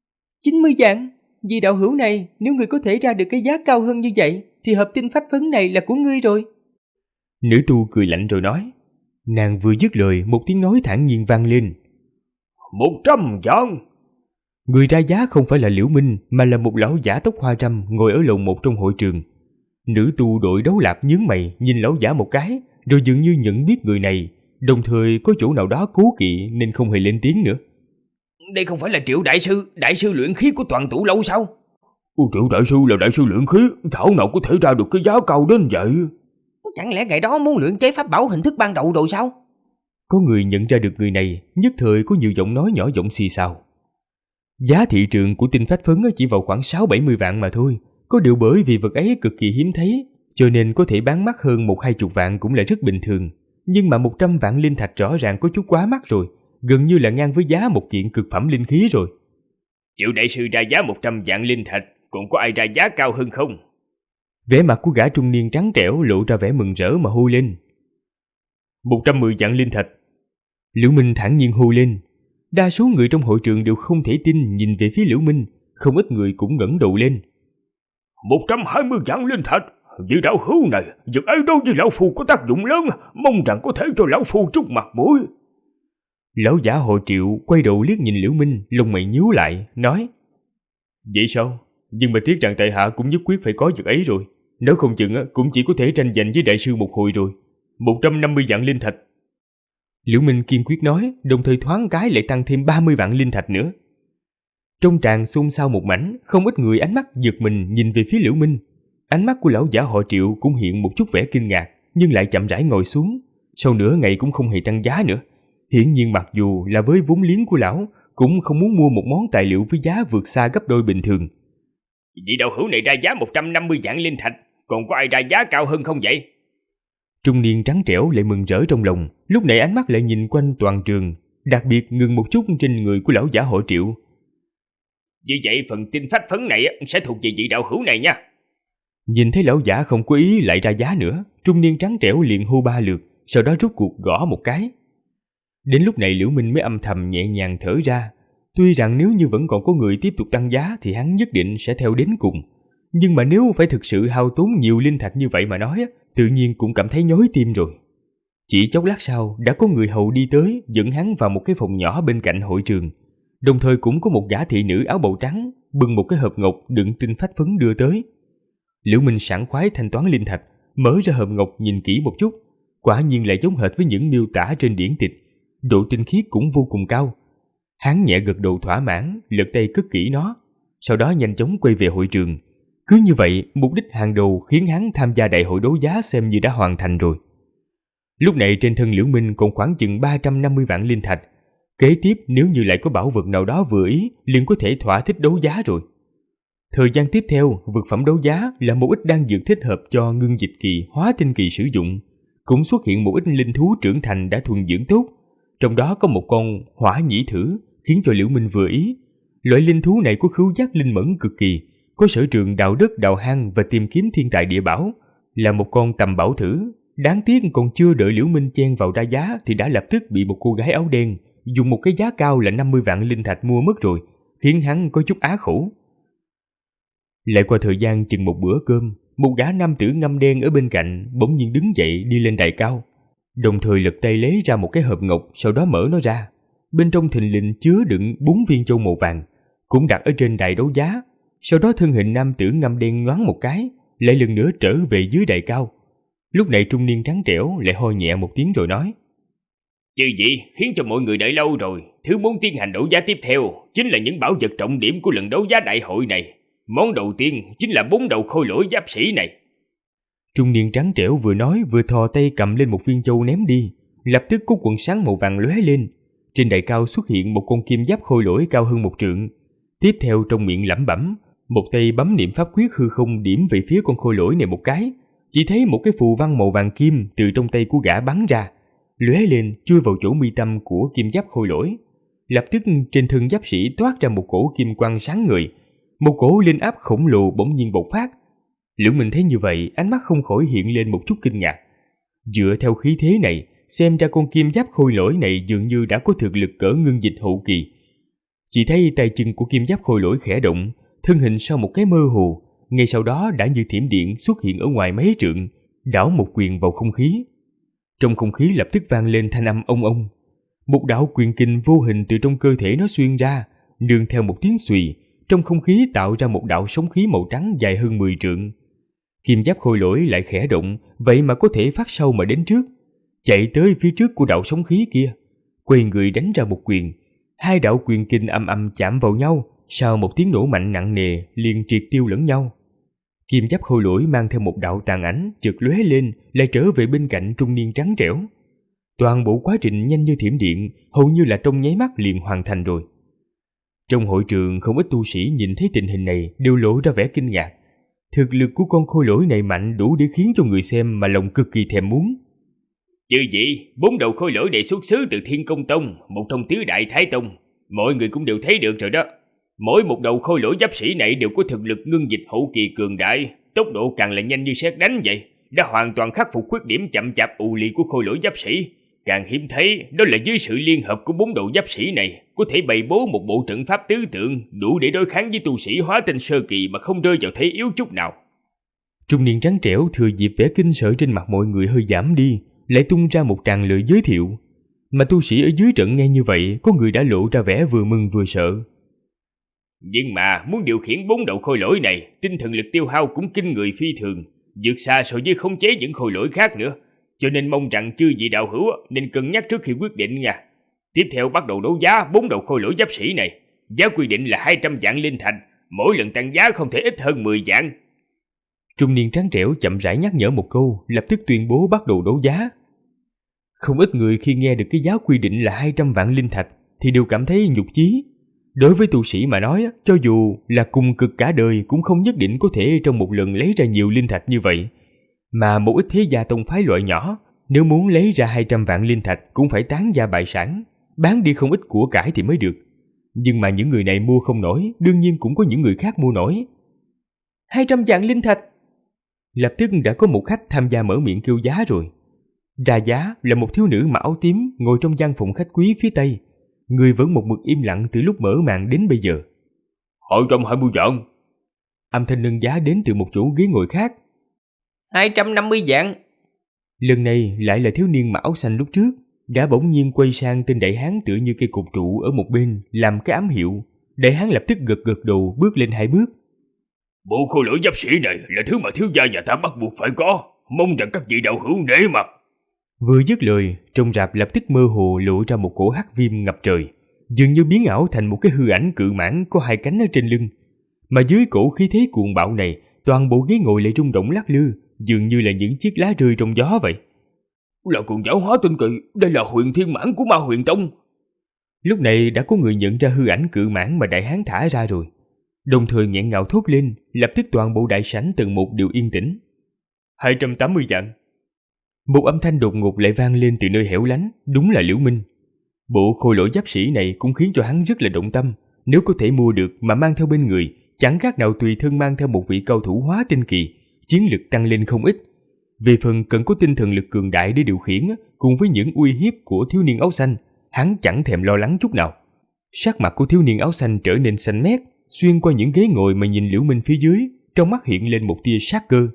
Speaker 3: 90 vạn. Vì đạo hữu này, nếu người có thể ra được cái giá cao hơn như vậy thì hộp tinh phách phấn này là của ngươi rồi.
Speaker 2: Nữ tu cười lạnh rồi nói. Nàng vừa dứt lời, một tiếng nói thản nhiên vang lên.
Speaker 1: 100 vạn.
Speaker 2: Người ra giá không phải là Liễu Minh mà là một lão giả tóc hoa râm ngồi ở lầu một trong hội trường. Nữ tu đội đấu lạp nhướng mày nhìn lão giả một cái, rồi dường như nhận biết người này, đồng thời có chỗ nào đó cố kỵ nên không hề lên tiếng nữa.
Speaker 3: Đây không phải là Triệu đại sư luyện khí của Toàn Tụ Lâu sao?
Speaker 1: Triệu đại sư là đại sư luyện khí, thảo nào có thể ra được cái giá cao đến vậy?
Speaker 3: Chẳng lẽ ngày đó muốn luyện chế pháp bảo hình thức ban đầu rồi sao?
Speaker 2: Có người nhận ra được người này, nhất thời có nhiều giọng nói nhỏ giọng xì xào. Giá thị trường của tinh phách phấn chỉ vào khoảng 6-70 vạn mà thôi. Có điều bởi vì vật ấy cực kỳ hiếm thấy, cho nên có thể bán mắc hơn 1-20 vạn cũng là rất bình thường. Nhưng mà 100 vạn linh thạch rõ ràng có chút quá mắc rồi, gần như là ngang với giá một kiện cực phẩm linh khí rồi.
Speaker 1: Triệu đại sư ra giá 100 vạn linh thạch, còn có ai ra giá cao hơn không?
Speaker 2: Vẻ mặt của gã trung niên trắng trẻo lộ ra vẻ mừng rỡ mà hô lên. 110 vạn linh thạch. Liễu Minh thản nhiên hô lên. Đa số người trong hội trường đều không thể tin nhìn về phía Liễu Minh, không ít người cũng ngẩng đầu lên.
Speaker 1: 120 vạn linh thạch, vị đạo hữu này, vật ấy đối với lão phu có tác dụng lớn, mong rằng có thể cho lão phu chút mặt mũi.
Speaker 2: Lão giả họ Triệu quay đầu liếc nhìn Liễu Minh, lông mày nhíu lại, nói. Vậy sao? Nhưng mà tiếc rằng tại hạ cũng nhất quyết phải có vật ấy rồi. Nếu không chừng cũng chỉ có thể tranh giành với đại sư một hồi rồi. 150 vạn linh thạch. Liễu Minh kiên quyết nói, đồng thời thoáng cái lại tăng thêm 30 vạn linh thạch nữa. Trong tràng xôn xao một mảnh, không ít người ánh mắt giật mình nhìn về phía Liễu Minh. Ánh mắt của lão giả họ Triệu cũng hiện một chút vẻ kinh ngạc, nhưng lại chậm rãi ngồi xuống. Sau nửa ngày cũng không hề tăng giá nữa. Hiển nhiên mặc dù là với vốn liếng của lão, cũng không muốn mua một món tài liệu với giá vượt xa gấp đôi bình thường.
Speaker 1: Vị đạo hữu này ra giá 150 vạn linh thạch, còn có ai ra giá cao hơn không vậy?
Speaker 2: Trung niên trắng trẻo lại mừng rỡ trong lòng, lúc này ánh mắt lại nhìn quanh toàn trường, đặc biệt ngừng một chút trên người của lão giả họ Triệu.
Speaker 1: Vì vậy phần tinh phách phấn này sẽ thuộc về vị đạo hữu này nha.
Speaker 2: Nhìn thấy lão giả không có ý lại ra giá nữa, trung niên trắng trẻo liền hô 3 lượt, sau đó rút cuộc gõ một cái. Đến lúc này Liễu Minh mới âm thầm nhẹ nhàng thở ra. Tuy rằng nếu như vẫn còn có người tiếp tục tăng giá thì hắn nhất định sẽ theo đến cùng. Nhưng mà nếu phải thực sự hao tốn nhiều linh thạch như vậy mà nói, tự nhiên cũng cảm thấy nhói tim rồi. Chỉ chốc lát sau, đã có người hầu đi tới, dẫn hắn vào một cái phòng nhỏ bên cạnh hội trường. Đồng thời cũng có một gã thị nữ áo bào trắng, bưng một cái hộp ngọc đựng tinh phách phấn đưa tới. Liễu Minh sảng khoái thanh toán linh thạch, mở ra hộp ngọc nhìn kỹ một chút. Quả nhiên lại giống hệt với những miêu tả trên điển tịch. Độ tinh khiết cũng vô cùng cao. Hắn nhẹ gật đầu thỏa mãn, lật tay cất kỹ nó, sau đó nhanh chóng quay về hội trường. Cứ như vậy, mục đích hàng đầu khiến hắn tham gia đại hội đấu giá xem như đã hoàn thành rồi. Lúc này trên thân Liễu Minh còn khoảng chừng 350 vạn linh thạch. Kế tiếp nếu như lại có bảo vật nào đó vừa ý, liền có thể thỏa thích đấu giá rồi. Thời gian tiếp theo, vật phẩm đấu giá là một ít đan dược thích hợp cho ngưng dịch kỳ, hóa tinh kỳ sử dụng. Cũng xuất hiện một ít linh thú trưởng thành đã thuần dưỡng tốt. Trong đó có một con hỏa nhĩ thử, khiến cho Liễu Minh vừa ý. Loại linh thú này có khứu giác linh mẫn cực kỳ, có sở trường đào đất đào hang và tìm kiếm thiên tài địa bảo, là một con tầm bảo thử. Đáng tiếc còn chưa đợi Liễu Minh chen vào ra giá thì đã lập tức bị một cô gái áo đen dùng một cái giá cao là 50 vạn linh thạch mua mất rồi, khiến hắn có chút á khổ. Lại qua thời gian chừng một bữa cơm, một gã nam tử ngăm đen ở bên cạnh bỗng nhiên đứng dậy đi lên đài cao, đồng thời lật tay lấy ra một cái hộp ngọc, sau đó mở nó ra. Bên trong thình lình chứa đựng 4 viên châu màu vàng, cũng đặt ở trên đài đấu giá. Sau đó thân hình nam tử ngăm đen nhoáng một cái, lại lần nữa trở về dưới đài cao. Lúc này trung niên trắng trẻo lại ho nhẹ một tiếng rồi nói:
Speaker 1: Chư vị khiến cho mọi người đợi lâu rồi. Thứ muốn tiến hành đấu giá tiếp theo chính là những bảo vật trọng điểm của lần đấu giá đại hội này. Món đầu tiên chính là 4 đầu khôi lỗi giáp sĩ này.
Speaker 2: Trung niên trắng trẻo vừa nói vừa thò tay cầm lên một viên châu ném đi. Lập tức có quần sáng màu vàng lóe lên. Trên đài cao xuất hiện một con kim giáp khôi lỗi cao hơn 1 trượng. Tiếp theo trong miệng lẩm bẩm, một tay bấm niệm pháp quyết hư không điểm về phía con khôi lỗi này một cái. Chỉ thấy một cái phù văn màu vàng kim từ trong tay của gã bắn ra, lóe lên chui vào chỗ mi tâm của kim giáp khôi lỗi. Lập tức trên thân giáp sĩ toát ra một cổ kim quang sáng ngời, một cổ linh áp khổng lồ bỗng nhiên bộc phát. Liễu Minh thấy như vậy, ánh mắt không khỏi hiện lên một chút kinh ngạc. Dựa theo khí thế này, xem ra con kim giáp khôi lỗi này dường như đã có thực lực cỡ ngưng dịch hậu kỳ. Chỉ thấy tay chân của kim giáp khôi lỗi khẽ động, thân hình sau một cái mơ hồ, ngay sau đó đã như thiểm điện xuất hiện ở ngoài mấy trượng, đảo một quyền vào không khí. Trong không khí lập tức vang lên thanh âm ông ông. Một đạo quyền kình vô hình từ trong cơ thể nó xuyên ra, nương theo một tiếng xùy, trong không khí tạo ra một đạo sóng khí màu trắng dài hơn 10 trượng. Kim giáp khôi lỗi lại khẽ động, vậy mà có thể phát sau mà đến trước, chạy tới phía trước của đạo sóng khí kia, quay người đánh ra một quyền. 2 đạo quyền kình âm âm chạm vào nhau, sau một tiếng nổ mạnh nặng nề liền triệt tiêu lẫn nhau. Kim giáp khôi lỗi mang theo một đạo tàn ảnh chợt lóe lên, lại trở về bên cạnh trung niên trắng trẻo. Toàn bộ quá trình nhanh như thiểm điện, hầu như là trong nháy mắt liền hoàn thành rồi. Trong hội trường không ít tu sĩ nhìn thấy tình hình này đều lộ ra vẻ kinh ngạc. Thực lực của con khôi lỗi này mạnh đủ để khiến cho người xem mà lòng cực kỳ thèm muốn.
Speaker 1: Chứ gì, 4 đầu khôi lỗi này xuất xứ từ Thiên Công Tông, một trong tứ đại Thái Tông. Mọi người cũng đều thấy được rồi đó. Mỗi một đầu khôi lỗi giáp sĩ này đều có thực lực ngưng dịch hậu kỳ cường đại, tốc độ càng là nhanh như sét đánh vậy, đã hoàn toàn khắc phục khuyết điểm chậm chạp ù lì của khôi lỗi giáp sĩ. Càng hiếm thấy đó là dưới sự liên hợp của 4 đầu giáp sĩ này, có thể bày bố một bộ trận pháp tứ tượng đủ để đối kháng với tu sĩ hóa tinh sơ kỳ mà không rơi vào thế yếu chút nào.
Speaker 2: Trung niên trắng trẻo thừa dịp vẻ kinh sợ trên mặt mọi người hơi giảm đi, lại tung ra một tràng lời giới thiệu. Mà tu sĩ ở dưới trận nghe như vậy, có người đã lộ ra vẻ vừa mừng vừa sợ.
Speaker 1: Nhưng mà muốn điều khiển 4 đầu khôi lỗi này, tinh thần lực tiêu hao cũng kinh người phi thường, vượt xa so với khống chế những khôi lỗi khác nữa. Cho nên mong rằng chư vị đạo hữu nên cân nhắc trước khi quyết định nha. Tiếp theo bắt đầu đấu giá 4 đầu khôi lỗi giáp sĩ này. Giá quy định là 200 vạn linh thạch, mỗi lần tăng giá không thể ít hơn 10 vạn.
Speaker 2: Trung niên trắng trẻo chậm rãi nhắc nhở một câu, lập tức tuyên bố bắt đầu đấu giá. Không ít người khi nghe được cái giá quy định là 200 vạn linh thạch thì đều cảm thấy nhục chí. Đối với tu sĩ mà nói, cho dù là cùng cực cả đời cũng không nhất định có thể trong một lần lấy ra nhiều linh thạch như vậy. Mà một ít thế gia tông phái loại nhỏ, nếu muốn lấy ra 200 vạn linh thạch cũng phải tán gia bại sản, bán đi không ít của cải thì mới được. Nhưng mà những người này mua không nổi, đương nhiên cũng có những người khác mua nổi. 200 vạn linh thạch! Lập tức đã có một khách tham gia mở miệng kêu giá rồi. Ra giá là một thiếu nữ mặc áo tím ngồi trong gian phòng khách quý phía tây. Người vẫn một mực im lặng từ lúc mở màn đến bây giờ.
Speaker 1: 220 vạn.
Speaker 2: Âm thanh nâng giá đến từ một chỗ ghế ngồi khác.
Speaker 3: 250 vạn.
Speaker 2: Lần này lại là thiếu niên mặc áo xanh lúc trước. Gã bỗng nhiên quay sang tên đại hán tựa như cây cột trụ ở một bên làm cái ám hiệu. Đại hán lập tức gật gật đầu bước lên 2 bước.
Speaker 1: Bộ khôi lỗi giáp sĩ này là thứ mà thiếu gia nhà ta bắt buộc phải có, mong rằng các vị đạo hữu nể mặt.
Speaker 2: Vừa dứt lời, trong rạp lập tức mơ hồ lộ ra một cổ hắc viêm ngập trời, dường như biến ảo thành một cái hư ảnh cự mãng có 2 cánh ở trên lưng. Mà dưới cổ khí thế cuồng bạo này, toàn bộ ghế ngồi lại rung động lắc lư, dường như là những chiếc lá rơi trong gió vậy.
Speaker 1: Là cường giáo hóa tinh kỳ, đây là huyền thiên mãng của Ma Huyền Tông.
Speaker 2: Lúc này đã có người nhận ra hư ảnh cự mãng mà đại hán thả ra rồi, đồng thời nghẹn ngào thốt lên, lập tức toàn bộ đại sảnh từng một đều yên tĩnh. 280 vạn. Một âm thanh đột ngột lại vang lên từ nơi hẻo lánh, đúng là Liễu Minh. Bộ khôi lỗi giáp sĩ này cũng khiến cho hắn rất là động tâm, nếu có thể mua được mà mang theo bên người, chẳng khác nào tùy thân mang theo một vị cao thủ hóa tinh kỳ, chiến lực tăng lên không ít. Về phần cần có tinh thần lực cường đại để điều khiển, cùng với những uy hiếp của thiếu niên áo xanh, hắn chẳng thèm lo lắng chút nào. Sắc mặt của thiếu niên áo xanh trở nên xanh mét, xuyên qua những ghế ngồi mà nhìn Liễu Minh phía dưới, trong mắt hiện lên một tia sát cơ.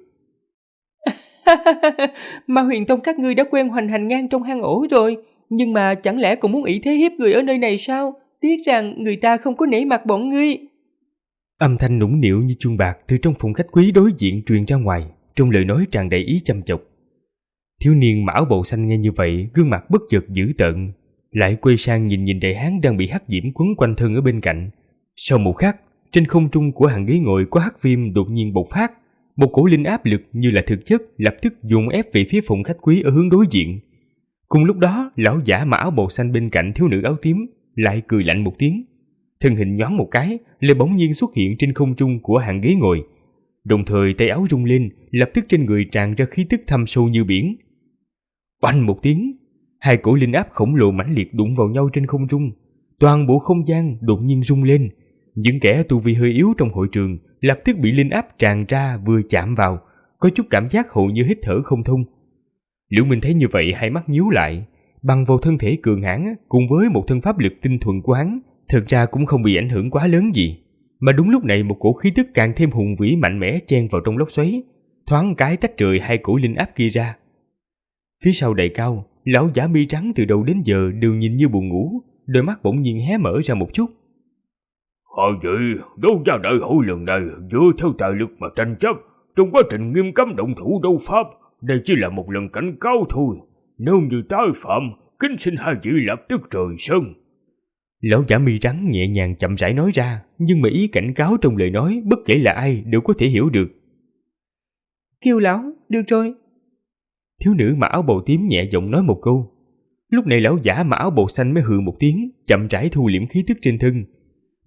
Speaker 3: Ma Huyền Tông các ngươi đã quen hoành hành ngang trong hang ổ rồi, nhưng mà chẳng lẽ còn muốn ỷ thế hiếp người ở nơi này sao? Tiếc rằng người ta không có nể mặt bọn ngươi.
Speaker 2: Âm thanh nũng nịu như chuông bạc từ trong phòng khách quý đối diện truyền ra ngoài, trong lời nói tràn đầy ý chăm chọc. Thiếu niên mặc áo bào xanh nghe như vậy, gương mặt bất chợt dữ tợn, lại quay sang nhìn đại hán đang bị hắc diễm quấn quanh thân ở bên cạnh. Sau một khắc, trên không trung của hàng ghế ngồi có hắc viêm đột nhiên bộc phát, một cổ linh áp lực như là thực chất lập tức dồn ép về phía phòng khách quý ở hướng đối diện. Cùng lúc đó, lão giả mặc áo bào xanh bên cạnh thiếu nữ áo tím lại cười lạnh một tiếng, thân hình nhoáng một cái, lại bỗng nhiên xuất hiện trên không trung của hàng ghế ngồi. Đồng thời tay áo rung lên, lập tức trên người tràn ra khí tức thâm sâu như biển. Oanh một tiếng, 2 cổ linh áp khổng lồ mãnh liệt đụng vào nhau trên không trung, toàn bộ không gian đột nhiên rung lên. Những kẻ tu vi hơi yếu trong hội trường lập tức bị linh áp tràn ra vừa chạm vào, có chút cảm giác hầu như hít thở không thông. Liễu Minh thấy như vậy hai mắt nhíu lại, bằng vào thân thể cường hãn cùng với một thân pháp lực tinh thuần của hắn, thực ra cũng không bị ảnh hưởng quá lớn gì. Mà đúng lúc này một cổ khí tức càng thêm hùng vĩ mạnh mẽ chen vào trong lốc xoáy, thoáng cái tách rời 2 cổ linh áp kia ra. Phía sau đầy cao, lão giả mi trắng từ đầu đến giờ đều nhìn như buồn ngủ, đôi mắt bỗng nhiên hé mở ra một chút.
Speaker 1: Hỏi vậy, đấu giá đại hội lần này dựa theo tài lực mà tranh chấp, trong quá trình nghiêm cấm động thủ đấu pháp, đây chỉ là một lần cảnh cáo thôi. Nếu như tái phạm, kính xin hai vị lập tức rời sân.
Speaker 2: Lão giả mi trắng nhẹ nhàng chậm rãi nói ra, nhưng mà ý cảnh cáo trong lời nói bất kể là ai đều có thể hiểu được.
Speaker 3: Kiều lão, được rồi.
Speaker 2: Thiếu nữ mặc áo bào tím nhẹ giọng nói một câu. Lúc này lão giả mặc áo bào xanh mới hừ một tiếng, chậm rãi thu liễm khí tức trên thân.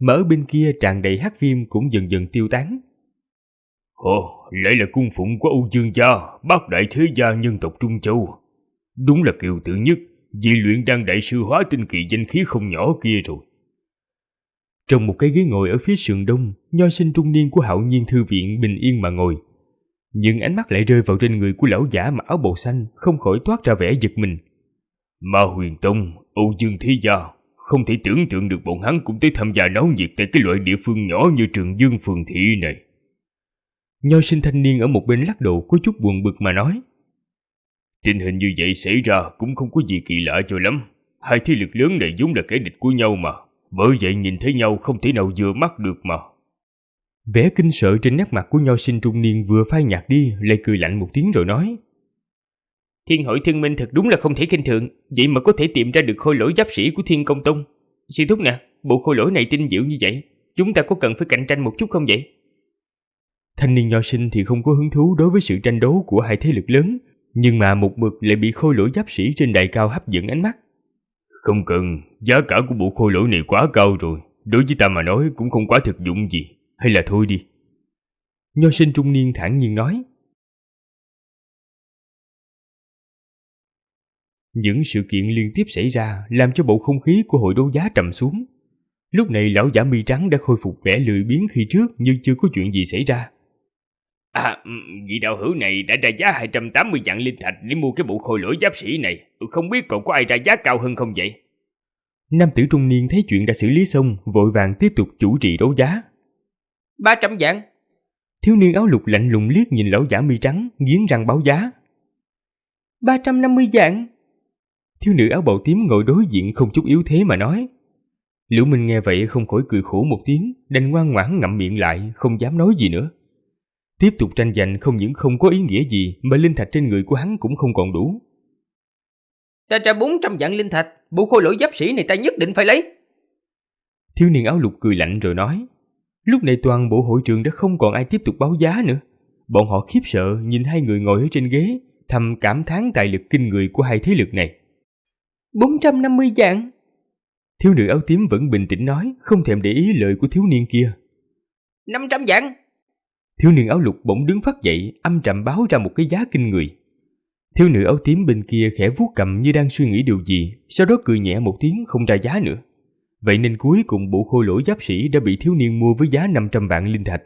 Speaker 2: mà ở bên kia tràn đầy hắc viêm cũng dần dần tiêu tán.
Speaker 1: Ồ, lại là cung phụng của Âu Dương gia, bác đại thế gia nhân tộc Trung Châu. Đúng là kiều tự nhất, vì luyện đan đại sư hóa tinh kỳ danh khí không nhỏ kia rồi.
Speaker 2: Trong một cái ghế ngồi ở phía sườn đông, nho sinh trung niên của Hạo Nhiên thư viện bình yên mà ngồi. Nhưng ánh mắt lại rơi vào trên người của lão giả mặc áo bào xanh, không khỏi toát ra vẻ giật mình.
Speaker 1: Ma Huyền Tông, Âu Dương thế gia, không thể tưởng tượng được bọn hắn cũng tới tham gia náo nhiệt tại cái loại địa phương nhỏ như Trường Dương phường thị này.
Speaker 2: Nho sinh thanh niên ở một bên lắc đầu có chút buồn bực mà nói.
Speaker 1: Tình hình như vậy xảy ra cũng không có gì kỳ lạ cho lắm. Hai thế lực lớn này vốn là kẻ địch của nhau mà. Bởi vậy nhìn thấy nhau không thể nào vừa mắt được mà.
Speaker 2: Vẻ kinh sợ trên nét mặt của nho sinh trung niên vừa phai nhạt đi, lại cười lạnh một tiếng rồi nói.
Speaker 3: Thiên hội thương minh thật đúng là không thể khinh thường, vậy mà có thể tìm ra được khôi lỗi giáp sĩ của Thiên Công Tông. Sư thúc nè, bộ khôi lỗi này tinh diệu như vậy, chúng ta có cần phải cạnh tranh một chút không vậy?
Speaker 2: Thanh niên nho sinh thì không có hứng thú đối với sự tranh đấu của hai thế lực lớn, nhưng mà một mực lại bị khôi lỗi giáp sĩ trên đài cao hấp dẫn ánh mắt.
Speaker 1: Không cần, giá cả của bộ khôi lỗi này quá cao rồi, đối với ta mà nói cũng không quá thực dụng gì, hay là thôi đi.
Speaker 2: Nho sinh trung niên thản nhiên nói. Những sự kiện liên tiếp xảy ra làm cho bầu không khí của hội đấu giá trầm xuống. Lúc này lão giả mi trắng đã khôi phục vẻ lười biếng khi trước như chưa có chuyện gì xảy ra.
Speaker 1: Vị đạo hữu này đã ra giá 280 vạn linh thạch để mua cái bộ khôi lỗi giáp sĩ này, không biết còn có ai ra giá cao hơn không vậy?
Speaker 2: Nam tử trung niên thấy chuyện đã xử lý xong, vội vàng tiếp tục chủ trì đấu giá.
Speaker 3: 300 vạn.
Speaker 2: Thiếu niên áo lục lạnh lùng liếc nhìn lão giả mi trắng, nghiến răng báo giá.
Speaker 3: 350 vạn.
Speaker 2: Thiếu nữ áo bào tím ngồi đối diện không chút yếu thế mà nói. Liễu Minh nghe vậy không khỏi cười khổ một tiếng, đành ngoan ngoãn ngậm miệng lại, không dám nói gì nữa. Tiếp tục tranh giành không những không có ý nghĩa gì, mà linh thạch trên người của hắn cũng không còn đủ.
Speaker 3: Ta trả 400 vạn linh thạch, bộ khôi lỗi giáp sĩ này ta nhất định phải lấy.
Speaker 2: Thiếu niên áo lục cười lạnh rồi nói. Lúc này toàn bộ hội trường đã không còn ai tiếp tục báo giá nữa. Bọn họ khiếp sợ nhìn hai người ngồi ở trên ghế, thầm cảm thán tài lực kinh người của hai thế lực này.
Speaker 3: 450 vạn.
Speaker 2: Thiếu nữ áo tím vẫn bình tĩnh nói, không thèm để ý lời của thiếu niên kia.
Speaker 3: 500 vạn.
Speaker 2: Thiếu niên áo lục bỗng đứng phát dậy, âm trầm báo ra một cái giá kinh người. Thiếu nữ áo tím bên kia khẽ vuốt cằm như đang suy nghĩ điều gì, sau đó cười nhẹ một tiếng không ra giá nữa. Vậy nên cuối cùng bộ khôi lỗi giáp sĩ đã bị thiếu niên mua với giá 500 vạn linh thạch.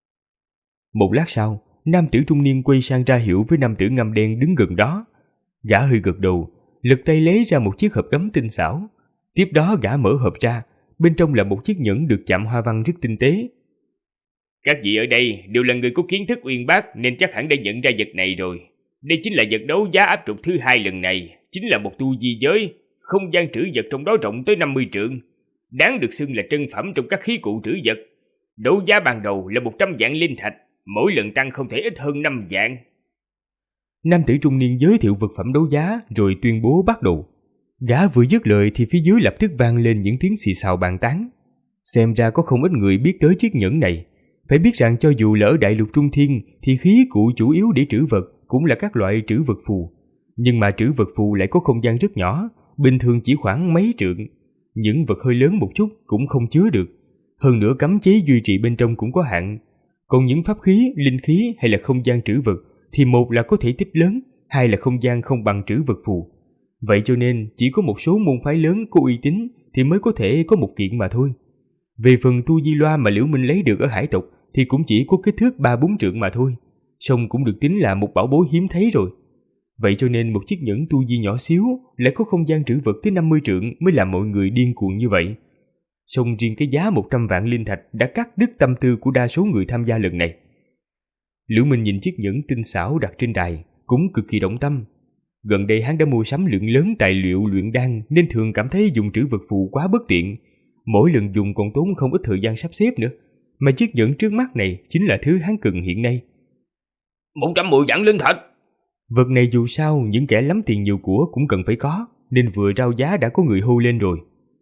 Speaker 2: Một lát sau, nam tử trung niên quay sang ra hiệu với nam tử ngăm đen đứng gần đó. Gã hơi gật đầu, lật tay lấy ra một chiếc hộp gấm tinh xảo. Tiếp đó gã mở hộp ra, bên trong là một chiếc nhẫn được chạm hoa văn rất tinh tế.
Speaker 1: Các vị ở đây đều là người có kiến thức uyên bác nên chắc hẳn đã nhận ra vật này rồi. Đây chính là vật đấu giá áp trục thứ 2 lần này, chính là một tu di giới, không gian trữ vật trong đó rộng tới 50 trượng, đáng được xưng là trân phẩm trong các khí cụ trữ vật. Đấu giá ban đầu là 100 vạn linh thạch, mỗi lần tăng không thể ít hơn 5 vạn.
Speaker 2: Nam tử trung niên giới thiệu vật phẩm đấu giá rồi tuyên bố bắt đầu. Gã vừa dứt lời thì phía dưới lập tức vang lên những tiếng xì xào bàn tán. Xem ra có không ít người biết tới chiếc nhẫn này. Phải biết rằng cho dù là ở đại lục Trung Thiên thì khí cụ chủ yếu để trữ vật cũng là các loại trữ vật phù. Nhưng mà trữ vật phù lại có không gian rất nhỏ, bình thường chỉ khoảng mấy trượng. Những vật hơi lớn một chút cũng không chứa được. Hơn nữa cấm chế duy trì bên trong cũng có hạn. Còn những pháp khí, linh khí hay là không gian trữ vật thì một là có thể tích lớn, hai là không gian không bằng trữ vật phù. Vậy cho nên chỉ có một số môn phái lớn có uy tín thì mới có thể có một kiện mà thôi. Về phần tu di loa mà Liễu Minh lấy được ở hải tộc thì cũng chỉ có kích thước 3-4 trượng mà thôi, song cũng được tính là một bảo bối hiếm thấy rồi. Vậy cho nên một chiếc nhẫn tu di nhỏ xíu lại có không gian trữ vật tới 50 trượng mới làm mọi người điên cuồng như vậy. Song riêng cái giá 100 vạn linh thạch đã cắt đứt tâm tư của đa số người tham gia lần này. Liễu Minh nhìn chiếc nhẫn tinh xảo đặt trên đài cũng cực kỳ động tâm. Gần đây hắn đã mua sắm lượng lớn tài liệu luyện đan nên thường cảm thấy dùng trữ vật phù quá bất tiện. Mỗi lần dùng còn tốn không ít thời gian sắp xếp nữa. Mà chiếc nhẫn trước mắt này chính là thứ hắn cần hiện nay.
Speaker 1: 110 vạn linh thạch.
Speaker 2: Vật này dù sao những kẻ lắm tiền nhiều của cũng cần phải có, nên vừa rao giá đã có người hô lên rồi.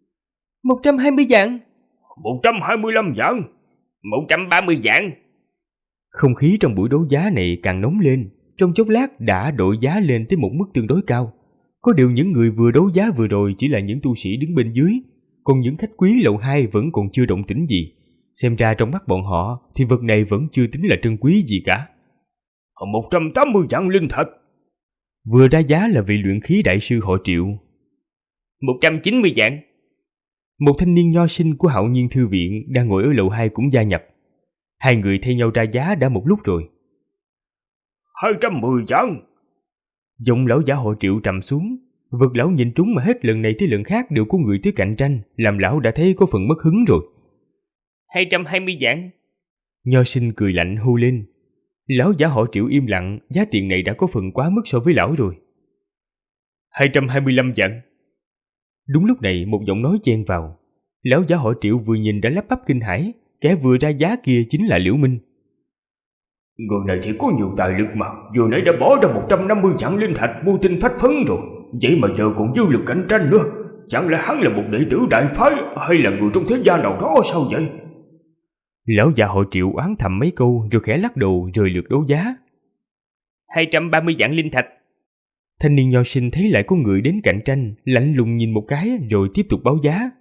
Speaker 3: 120 vạn.
Speaker 1: 125 vạn. 130 vạn.
Speaker 2: Không khí trong buổi đấu giá này càng nóng lên, trong chốc lát đã đội giá lên tới một mức tương đối cao. Có điều những người vừa đấu giá vừa rồi chỉ là những tu sĩ đứng bên dưới, còn những khách quý lầu 2 vẫn còn chưa động tĩnh gì. Xem ra trong mắt bọn họ thì vật này vẫn chưa tính là trân quý gì cả.
Speaker 1: 180 vạn linh thạch.
Speaker 2: Vừa ra giá là vị luyện khí đại sư họ Triệu.
Speaker 3: 190 vạn.
Speaker 2: Một thanh niên nho sinh của Hạo Nhiên Thư Viện đang ngồi ở lầu 2 cũng gia nhập. Hai người thay nhau ra giá đã một lúc rồi.
Speaker 1: 210 vạn.
Speaker 2: Giọng lão giả họ Triệu trầm xuống. Vật lão nhìn trúng mà hết lần này tới lần khác đều có người tới cạnh tranh, làm lão đã thấy có phần mất hứng rồi.
Speaker 3: 220 vạn.
Speaker 2: Nho sinh cười lạnh hô lên. Lão giả họ Triệu im lặng, giá tiền này đã có phần quá mức so với lão rồi.
Speaker 1: 225 vạn.
Speaker 2: Đúng lúc này một giọng nói chen vào. Lão giả họ Triệu vừa nhìn đã lắp bắp kinh hãi, kẻ vừa ra giá kia chính là Liễu Minh.
Speaker 1: Người này thì có nhiều tài lực mà, vừa nãy đã bỏ ra 150 vạn linh thạch mua tinh phách phấn rồi, vậy mà giờ còn dư lực cạnh tranh nữa. Chẳng lẽ hắn là một đệ tử đại phái hay là người trong thế gia nào đó sao vậy?
Speaker 2: Lão già họ Triệu oán thầm mấy câu rồi khẽ lắc đầu rời lượt đấu giá.
Speaker 3: 230 vạn linh thạch.
Speaker 2: Thanh niên nho sinh thấy lại có người đến cạnh tranh, lạnh lùng nhìn một cái rồi tiếp tục báo giá.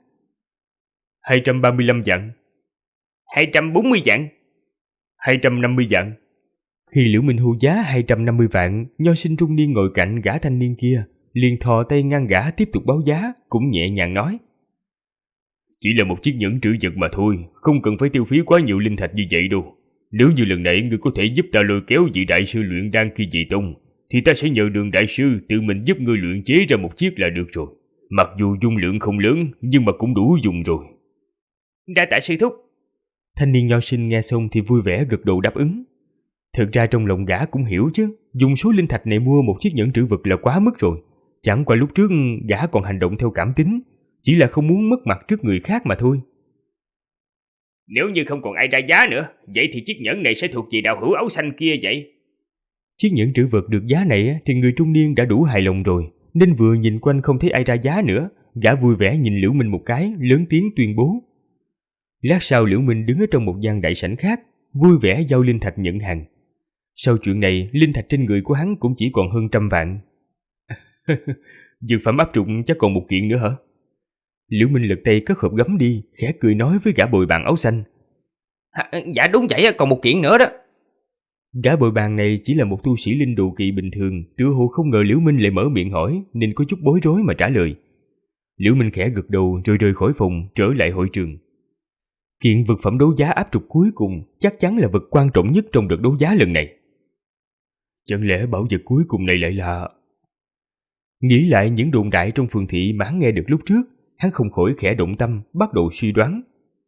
Speaker 1: 235 vạn.
Speaker 3: 240 vạn.
Speaker 1: 250 vạn.
Speaker 2: Khi Liễu Minh hô giá 250 vạn, nho sinh trung niên ngồi cạnh gã thanh niên kia liền thò tay ngăn gã tiếp tục báo giá, cũng nhẹ nhàng nói.
Speaker 1: Chỉ là một chiếc nhẫn trữ vật mà thôi, không cần phải tiêu phí quá nhiều linh thạch như vậy đâu. Nếu như lần này ngươi có thể giúp ta lôi kéo vị đại sư luyện đan kia về tông, thì ta sẽ nhờ Đường đại sư tự mình giúp ngươi luyện chế ra một chiếc là được rồi. Mặc dù dung lượng không lớn, nhưng mà cũng đủ dùng rồi.
Speaker 3: Đa tạ sư thúc.
Speaker 2: Thanh niên nho sinh nghe xong thì vui vẻ gật đầu đáp ứng. Thực ra trong lòng gã cũng hiểu chứ, dùng số linh thạch này mua một chiếc nhẫn trữ vật là quá mức rồi. Chẳng qua lúc trước gã còn hành động theo cảm tính, chỉ là không muốn mất mặt trước người khác mà thôi.
Speaker 3: Nếu như không còn ai ra giá nữa, vậy thì chiếc nhẫn này sẽ thuộc về đạo hữu áo xanh kia vậy.
Speaker 2: Chiếc nhẫn trữ vật được giá này thì người trung niên đã đủ hài lòng rồi, nên vừa nhìn quanh không thấy ai ra giá nữa, gã vui vẻ nhìn Liễu Minh một cái, lớn tiếng tuyên bố. Lát sau Liễu Minh đứng ở trong một gian đại sảnh khác, vui vẻ giao linh thạch nhận hàng. Sau chuyện này, linh thạch trên người của hắn cũng chỉ còn hơn 100 vạn. Dược phẩm áp dụng chắc còn một kiện nữa hả? Liễu Minh lật tay cất hộp gấm đi, khẽ cười nói với gã bồi bàn áo xanh.
Speaker 3: Dạ đúng vậy, còn một kiện nữa đó.
Speaker 2: Gã bồi bàn này chỉ là một tu sĩ linh đồ kỳ bình thường, tựa hồ không ngờ Liễu Minh lại mở miệng hỏi, nên có chút bối rối mà trả lời. Liễu Minh khẽ gật đầu rồi rời khỏi phòng, trở lại hội trường. Kiện vật phẩm đấu giá áp trục cuối cùng chắc chắn là vật quan trọng nhất trong đợt đấu giá lần này. Chẳng lẽ bảo vật cuối cùng này lại là... Nghĩ lại những đồn đại trong phường thị mà hắn nghe được lúc trước, hắn không khỏi khẽ động tâm, bắt đầu suy đoán.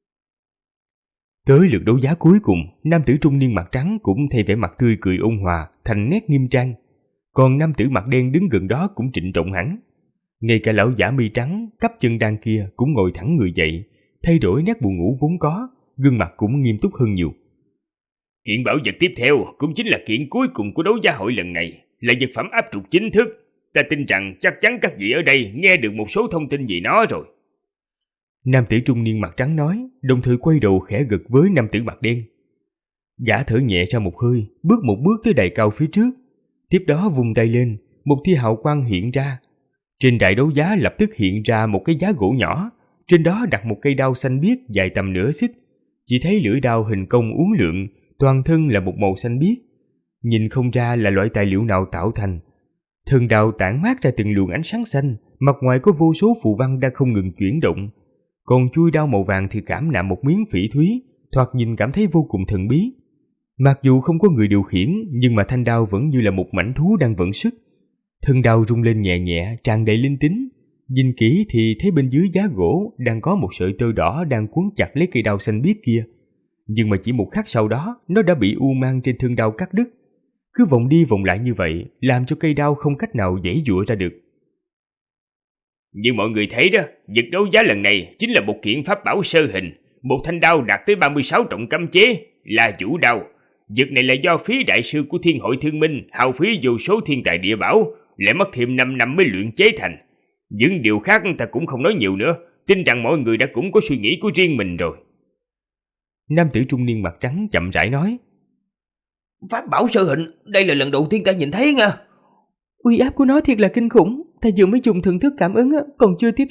Speaker 2: Tới lượt đấu giá cuối cùng, nam tử trung niên mặt trắng cũng thay vẻ mặt tươi cười ôn hòa thành nét nghiêm trang, còn nam tử mặt đen đứng gần đó cũng trịnh trọng hẳn. Ngay cả lão giả mi trắng cấp chân đan kia cũng ngồi thẳng người dậy, thay đổi nét buồn ngủ vốn có, gương mặt cũng nghiêm túc hơn nhiều.
Speaker 1: Kiện bảo vật tiếp theo cũng chính là kiện cuối cùng của đấu giá hội lần này, là vật phẩm áp trục chính thức. Ta tin rằng chắc chắn các vị ở đây nghe được một số thông tin về nó rồi.
Speaker 2: Nam tử trung niên mặt trắng nói, đồng thời quay đầu khẽ gật với nam tử mặt đen. Gã thở nhẹ ra một hơi, bước một bước tới đài cao phía trước. Tiếp đó vung tay lên, một tia hào quang hiện ra. Trên đài đấu giá lập tức hiện ra một cái giá gỗ nhỏ, trên đó đặt một cây đao xanh biếc dài tầm nửa xích. Chỉ thấy lưỡi đao hình cong uốn lượn, toàn thân là một màu xanh biếc. Nhìn không ra là loại tài liệu nào tạo thành. Thân đao tản mát ra từng luồng ánh sáng xanh, mặt ngoài có vô số phù văn đang không ngừng chuyển động. Còn chuôi đao màu vàng thì cảm nạm một miếng phỉ thúy, thoạt nhìn cảm thấy vô cùng thần bí. Mặc dù không có người điều khiển, nhưng mà thanh đao vẫn như là một mảnh thú đang vận sức. Thân đao rung lên nhẹ nhẹ, tràn đầy linh tính. Nhìn kỹ thì thấy bên dưới giá gỗ đang có một sợi tơ đỏ đang quấn chặt lấy cây đao xanh biếc kia. Nhưng mà chỉ một khắc sau đó, nó đã bị u mang trên thân đao cắt đứt. Cứ vòng đi vòng lại như vậy, làm cho cây đao không cách nào giãy giụa ra được.
Speaker 1: Như mọi người thấy đó, vật đấu giá lần này chính là một kiện pháp bảo sơ hình, một thanh đao đạt tới 36 trọng cấm chế, là vũ đao. Vật này là do phí đại sư của Thiên Hội Thương Minh hao phí vô số thiên tài địa bảo, lại mất thêm 5 năm mới luyện chế thành. Những điều khác ta cũng không nói nhiều nữa, tin rằng mọi người đã cũng có suy nghĩ của riêng mình rồi.
Speaker 2: Nam tử trung niên mặt trắng chậm rãi nói.
Speaker 3: Pháp bảo sơ hình, đây là lần đầu tiên ta nhìn thấy nha.
Speaker 4: Uy áp của nó thiệt là kinh khủng, ta vừa mới dùng thần thức cảm ứng còn chưa tiếp xúc,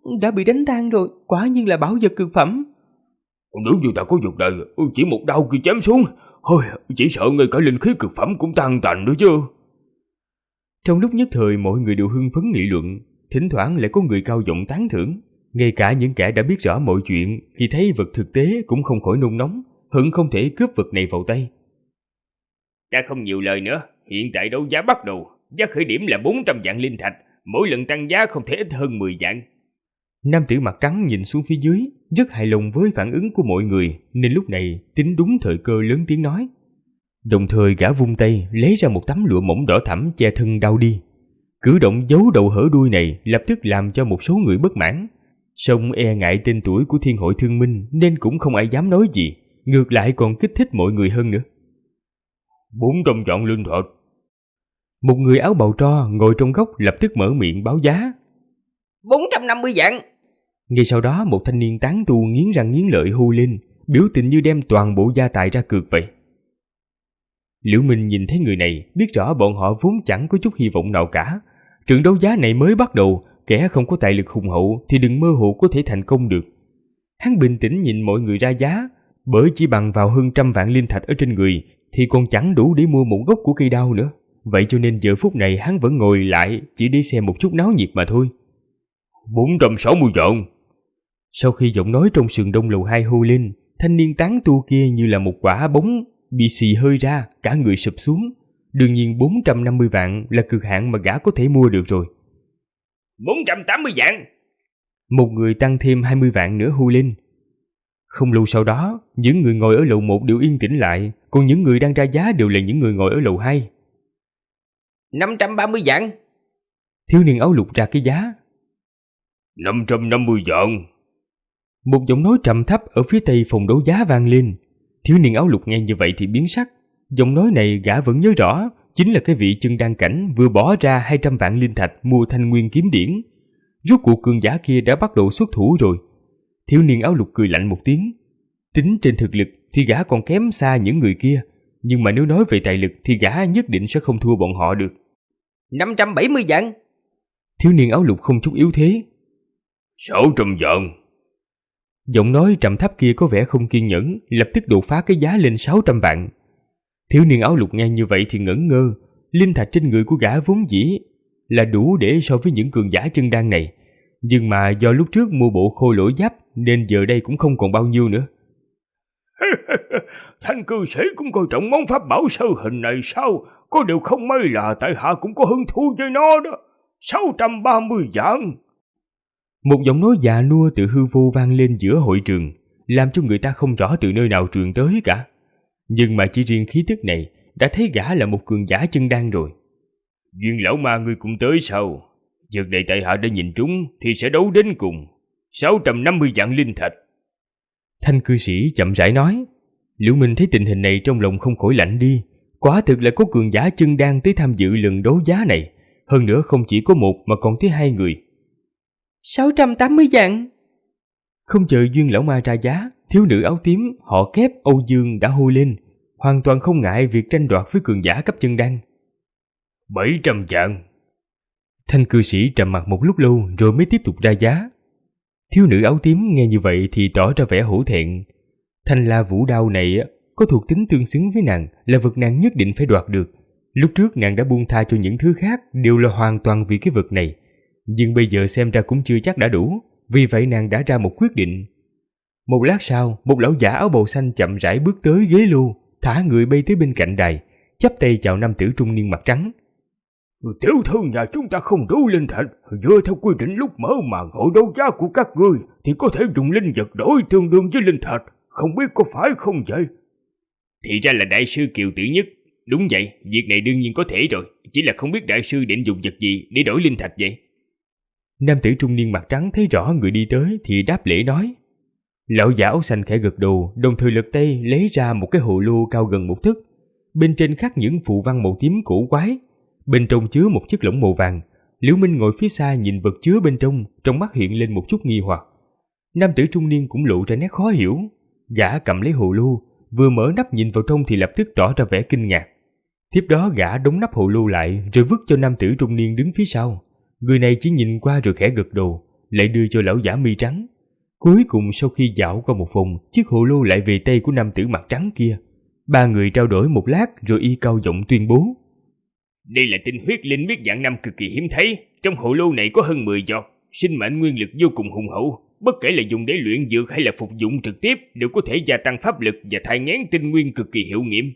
Speaker 3: đã bị đánh tan rồi, quả nhiên là bảo vật cực phẩm.
Speaker 1: Nếu như ta có vật này, chỉ một đao kia chém xuống, thôi chỉ sợ ngay cả linh khí cực phẩm cũng tan tành nữa chứ.
Speaker 2: Trong lúc nhất thời mọi người đều hưng phấn nghị luận, thỉnh thoảng lại có người cao giọng tán thưởng. Ngay cả những kẻ đã biết rõ mọi chuyện khi thấy vật thực tế cũng không khỏi nôn nóng, hận không thể cướp vật này vào tay.
Speaker 1: Ta không nhiều lời nữa, hiện tại đấu giá bắt đầu, giá khởi điểm là 400 vạn linh thạch, mỗi lần tăng giá không thể ít hơn 10 vạn.
Speaker 2: Nam tử mặt trắng nhìn xuống phía dưới, rất hài lòng với phản ứng của mọi người, nên lúc này tính đúng thời cơ lớn tiếng nói. Đồng thời gã vung tay lấy ra một tấm lụa mỏng đỏ thẫm che thân đau đi. Cử động giấu đầu hở đuôi này lập tức làm cho một số người bất mãn. Song e ngại tên tuổi của Thiên Hội Thương Minh nên cũng không ai dám nói gì, ngược lại còn kích thích mọi người hơn nữa.
Speaker 1: 400 vạn linh thạch.
Speaker 2: Một người áo bào tro ngồi trong góc lập tức mở miệng báo giá.
Speaker 3: 450 vạn.
Speaker 2: Ngay sau đó một thanh niên tán tu nghiến răng nghiến lợi hô lên, biểu tình như đem toàn bộ gia tài ra cược vậy. Liễu Minh nhìn thấy người này, biết rõ bọn họ vốn chẳng có chút hy vọng nào cả. Trận đấu giá này mới bắt đầu, kẻ không có tài lực hùng hậu thì đừng mơ hồ có thể thành công được. Hắn bình tĩnh nhìn mọi người ra giá, bởi chỉ bằng vào hơn 100 vạn linh thạch ở trên người thì còn chẳng đủ để mua một gốc của cây đao nữa. Vậy cho nên giờ phút này hắn vẫn ngồi lại chỉ để xem một chút náo nhiệt mà thôi.
Speaker 1: 460 vạn.
Speaker 2: Sau khi giọng nói trong sườn đông lầu 2 hô lên, thanh niên tán tu kia như là một quả bóng bị xì hơi ra, cả người sụp xuống. Đương nhiên 450 vạn là cực hạn mà gã có thể mua được rồi.
Speaker 1: 480 vạn.
Speaker 2: Một người tăng thêm 20 vạn nữa hô lên. Không lâu sau đó, những người ngồi ở lầu 1 đều yên tĩnh lại, còn những người đang ra giá đều là những người ngồi ở lầu 2.
Speaker 3: 530 vạn.
Speaker 2: Thiếu niên áo lục ra cái giá.
Speaker 1: 550 vạn.
Speaker 2: Một giọng nói trầm thấp ở phía tây phòng đấu giá vang lên. Thiếu niên áo lục nghe như vậy thì biến sắc. Giọng nói này gã vẫn nhớ rõ, chính là cái vị chân đan cảnh vừa bỏ ra 200 vạn linh thạch mua thanh nguyên kiếm điển. Rốt cuộc cường giả kia đã bắt đầu xuất thủ rồi. Thiếu niên áo lục cười lạnh một tiếng. Tính trên thực lực thì gã còn kém xa những người kia, nhưng mà nếu nói về tài lực thì gã nhất định sẽ không thua bọn họ được.
Speaker 3: 570 vạn.
Speaker 2: Thiếu niên áo lục không chút yếu thế.
Speaker 1: 600 vạn.
Speaker 2: Giọng nói trầm thấp kia có vẻ không kiên nhẫn, lập tức đột phá cái giá lên 600 vạn. Thiếu niên áo lục nghe như vậy thì ngẩn ngơ. Linh thạch trên người của gã vốn dĩ là đủ để so với những cường giả chân đan này, nhưng mà do lúc trước mua bộ khôi lỗi giáp nên giờ đây cũng không còn bao nhiêu nữa.
Speaker 1: Thanh cư sĩ cũng coi trọng món pháp bảo sơ hình này sao? Có điều không may là tại hạ cũng có hứng thú với nó đó. 630 vạn.
Speaker 2: Một giọng nói già nua từ hư vô vang lên giữa hội trường, làm cho người ta không rõ từ nơi nào truyền tới cả. Nhưng mà chỉ riêng khí tức này đã thấy gã là một cường giả chân đan rồi.
Speaker 1: Duyên lão ma ngươi cũng tới sao? Việc này tại hạ đã nhìn trúng thì sẽ đấu đến cùng. 650 vạn linh thạch.
Speaker 2: Thanh cư sĩ chậm rãi nói. Liễu Minh thấy tình hình này trong lòng không khỏi lạnh đi. Quả thực là có cường giả chân đan tới tham dự lần đấu giá này. Hơn nữa không chỉ có một mà còn tới 2 người.
Speaker 3: 680 vạn.
Speaker 2: Không chờ Duyên lão ma ra giá, thiếu nữ áo tím họ Kép Âu Dương đã hô lên, hoàn toàn không ngại việc tranh đoạt với cường giả cấp chân đan.
Speaker 1: 700 vạn.
Speaker 2: Thanh cư sĩ trầm mặc một lúc lâu rồi mới tiếp tục ra giá. Thiếu nữ áo tím nghe như vậy thì tỏ ra vẻ hổ thẹn. Thanh la vũ đao này có thuộc tính tương xứng với nàng, là vật nàng nhất định phải đoạt được. Lúc trước nàng đã buông tha cho những thứ khác đều là hoàn toàn vì cái vật này, nhưng bây giờ xem ra cũng chưa chắc đã đủ. Vì vậy nàng đã ra một quyết định. Một lát sau, một lão giả áo bào xanh chậm rãi bước tới ghế lô, thả người bay tới bên cạnh đài, chắp tay chào nam tử trung niên mặt trắng.
Speaker 1: Tiểu thư nhà chúng ta không đủ linh thạch, dựa theo quy định lúc mở màn hội đấu giá của các ngươi thì có thể dùng linh vật đổi tương đương với linh thạch, không biết có phải không vậy?
Speaker 2: Thì ra là đại sư Kiều Tử Nhất. Đúng vậy, việc này đương nhiên có thể rồi, chỉ là không biết đại sư định dùng vật gì để đổi linh thạch vậy. Nam tử trung niên mặt trắng thấy rõ người đi tới thì đáp lễ nói. Lão giả áo xanh khẽ gật đầu, đồng thời lật tay lấy ra một cái hồ lô cao gần 1 tấc. Bên trên khắc những phù văn màu tím cổ quái, bên trong chứa một chiếc lỗng màu vàng. Liễu Minh ngồi phía xa nhìn vật chứa bên trong mắt hiện lên một chút nghi hoặc. Nam tử trung niên cũng lộ ra nét khó hiểu. Gã cầm lấy hồ lô, vừa mở nắp nhìn vào trong thì lập tức tỏ ra vẻ kinh ngạc. Tiếp đó gã đóng nắp hồ lô lại rồi vứt cho nam tử trung niên đứng phía sau. Người này chỉ nhìn qua rồi khẽ gật đầu, lại đưa cho lão giả mi trắng. Cuối cùng sau khi dạo qua một vòng, chiếc hồ lô lại về tay của nam tử mặt trắng kia. Ba người trao đổi một lát rồi y cao giọng tuyên bố.
Speaker 1: Đây là tinh huyết linh miết dạng năm cực kỳ hiếm thấy. Trong hồ lô này có hơn 10 giọt, sinh mệnh nguyên lực vô cùng hùng hậu. Bất kể là dùng để luyện dược hay là phục dụng trực tiếp đều có thể gia tăng pháp lực và thai nghén tinh nguyên cực kỳ hiệu nghiệm.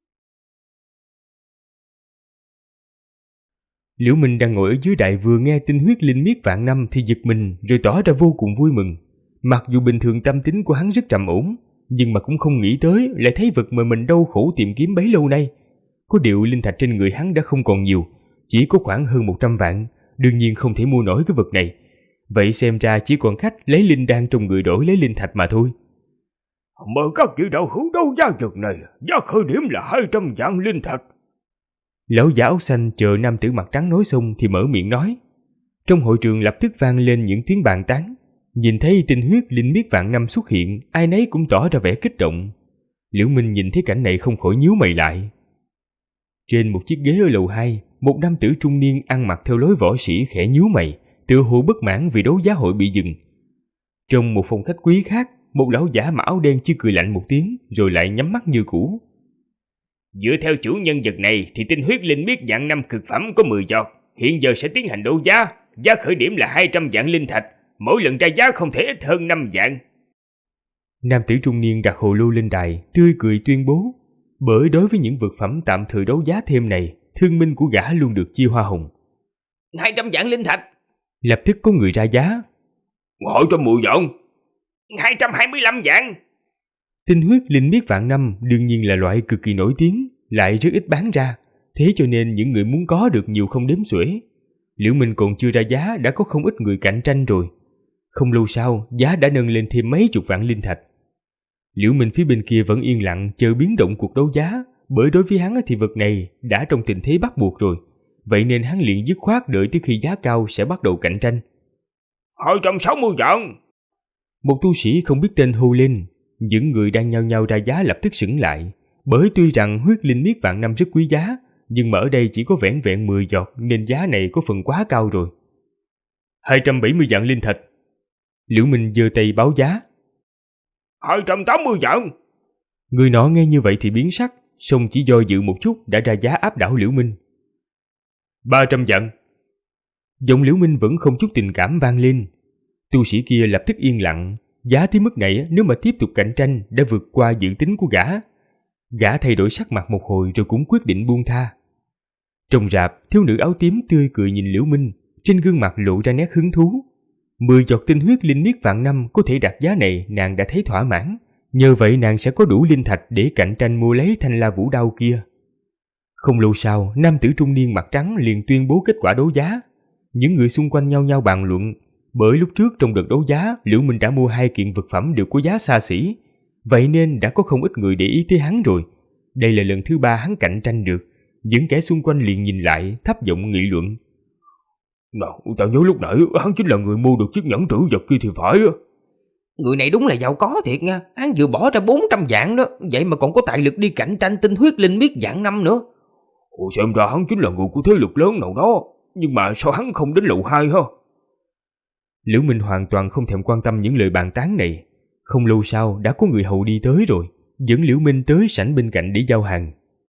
Speaker 2: Liễu Minh đang ngồi ở dưới đại vừa nghe tinh huyết linh miết vạn năm thì giật mình rồi tỏ ra vô cùng vui mừng. Mặc dù bình thường tâm tính của hắn rất trầm ổn, nhưng mà cũng không nghĩ tới lại thấy vật mà mình đau khổ tìm kiếm bấy lâu nay. Có điều linh thạch trên người hắn đã không còn nhiều, chỉ có khoảng hơn 100 vạn, đương nhiên không thể mua nổi cái vật này. Vậy xem ra chỉ còn khách lấy linh đan trong người đổi lấy linh thạch mà thôi.
Speaker 1: Mời các vị đạo hữu đấu giá vật này, giá khởi điểm là 200 vạn linh thạch.
Speaker 2: Lão giả áo xanh chờ nam tử mặt trắng nói xong thì mở miệng nói. Trong hội trường lập tức vang lên những tiếng bàn tán. Nhìn thấy tinh huyết linh miết vạn năm xuất hiện, ai nấy cũng tỏ ra vẻ kích động. Liễu Minh nhìn thấy cảnh này không khỏi nhíu mày lại. Trên một chiếc ghế ở lầu 2, một nam tử trung niên ăn mặc theo lối võ sĩ khẽ nhíu mày, tựa hồ bất mãn vì đấu giá hội bị dừng. Trong một phòng khách quý khác, một lão giả mặc áo đen chỉ cười lạnh một tiếng rồi lại nhắm mắt như cũ.
Speaker 1: Dựa theo chủ nhân vật này thì tinh huyết linh miết dạng năm cực phẩm có 10 giọt, hiện giờ sẽ tiến hành đấu giá, giá khởi điểm là 200 vạn linh thạch, mỗi lần ra giá không thể ít hơn 5 vạn.
Speaker 2: Nam tử trung niên đặt hồ lô lên đài, tươi cười tuyên bố. Bởi đối với những vật phẩm tạm thời đấu giá thêm này, thương minh của gã luôn được chia hoa hồng.
Speaker 3: 200 vạn linh thạch.
Speaker 2: Lập tức có người ra giá.
Speaker 1: 210 vạn. 225 vạn.
Speaker 2: Tinh huyết linh miết vạn năm đương nhiên là loại cực kỳ nổi tiếng, lại rất ít bán ra, thế cho nên những người muốn có được nhiều không đếm xuể. Liễu Minh còn chưa ra giá đã có không ít người cạnh tranh rồi. Không lâu sau, giá đã nâng lên thêm mấy chục vạn linh thạch. Liễu Minh phía bên kia vẫn yên lặng chờ biến động cuộc đấu giá, bởi đối với hắn thì vật này đã trong tình thế bắt buộc rồi. Vậy nên hắn liền dứt khoát đợi tới khi giá cao sẽ bắt đầu cạnh tranh.
Speaker 1: 260 vạn.
Speaker 2: Một tu sĩ không biết tên hô lên. Những người đang nhao nhao ra giá lập tức sững lại, bởi tuy rằng huyết linh miết vạn năm rất quý giá, nhưng mà ở đây chỉ có vẻn vẹn 10 giọt nên giá này có phần quá cao rồi. 270 vạn linh thạch. Liễu Minh giơ tay báo giá.
Speaker 1: 280 vạn.
Speaker 2: Người nọ nghe như vậy thì biến sắc, song chỉ do dự một chút đã ra giá áp đảo Liễu Minh. 300 vạn. Giọng Liễu Minh vẫn không chút tình cảm vang lên. Tu sĩ kia lập tức yên lặng. Giá tới mức này nếu mà tiếp tục cạnh tranh đã vượt qua dự tính của gã. Gã thay đổi sắc mặt một hồi rồi cũng quyết định buông tha. Trong rạp, thiếu nữ áo tím tươi cười nhìn Liễu Minh, trên gương mặt lộ ra nét hứng thú. 10 giọt tinh huyết linh miết vạn năm có thể đạt giá này nàng đã thấy thỏa mãn. Nhờ vậy nàng sẽ có đủ linh thạch để cạnh tranh mua lấy thanh la vũ đao kia. Không lâu sau, nam tử trung niên mặt trắng liền tuyên bố kết quả đấu giá. Những người xung quanh nhau nhau bàn luận. Bởi lúc trước trong đợt đấu giá, Liễu Minh đã mua 2 kiện vật phẩm đều có giá xa xỉ. Vậy nên đã có không ít người để ý tới hắn rồi. Đây là lần thứ 3 hắn cạnh tranh được. Những kẻ xung quanh liền nhìn lại, thấp giọng nghị luận.
Speaker 1: Nào, tao nhớ lúc nãy hắn chính là người mua được chiếc nhẫn trữ vật kia thì phải.
Speaker 3: Người này đúng là giàu có thiệt nha. Hắn vừa bỏ ra 400 vạn đó, vậy mà còn có tài lực đi cạnh tranh tinh huyết linh miết vạn năm nữa.
Speaker 1: Xem ra hắn chính là người của thế lực lớn nào đó. Nhưng mà sao hắn không đến lầu 2 ha?
Speaker 2: Liễu Minh hoàn toàn không thèm quan tâm những lời bàn tán này. Không lâu sau đã có người hầu đi tới rồi, dẫn Liễu Minh tới sảnh bên cạnh để giao hàng.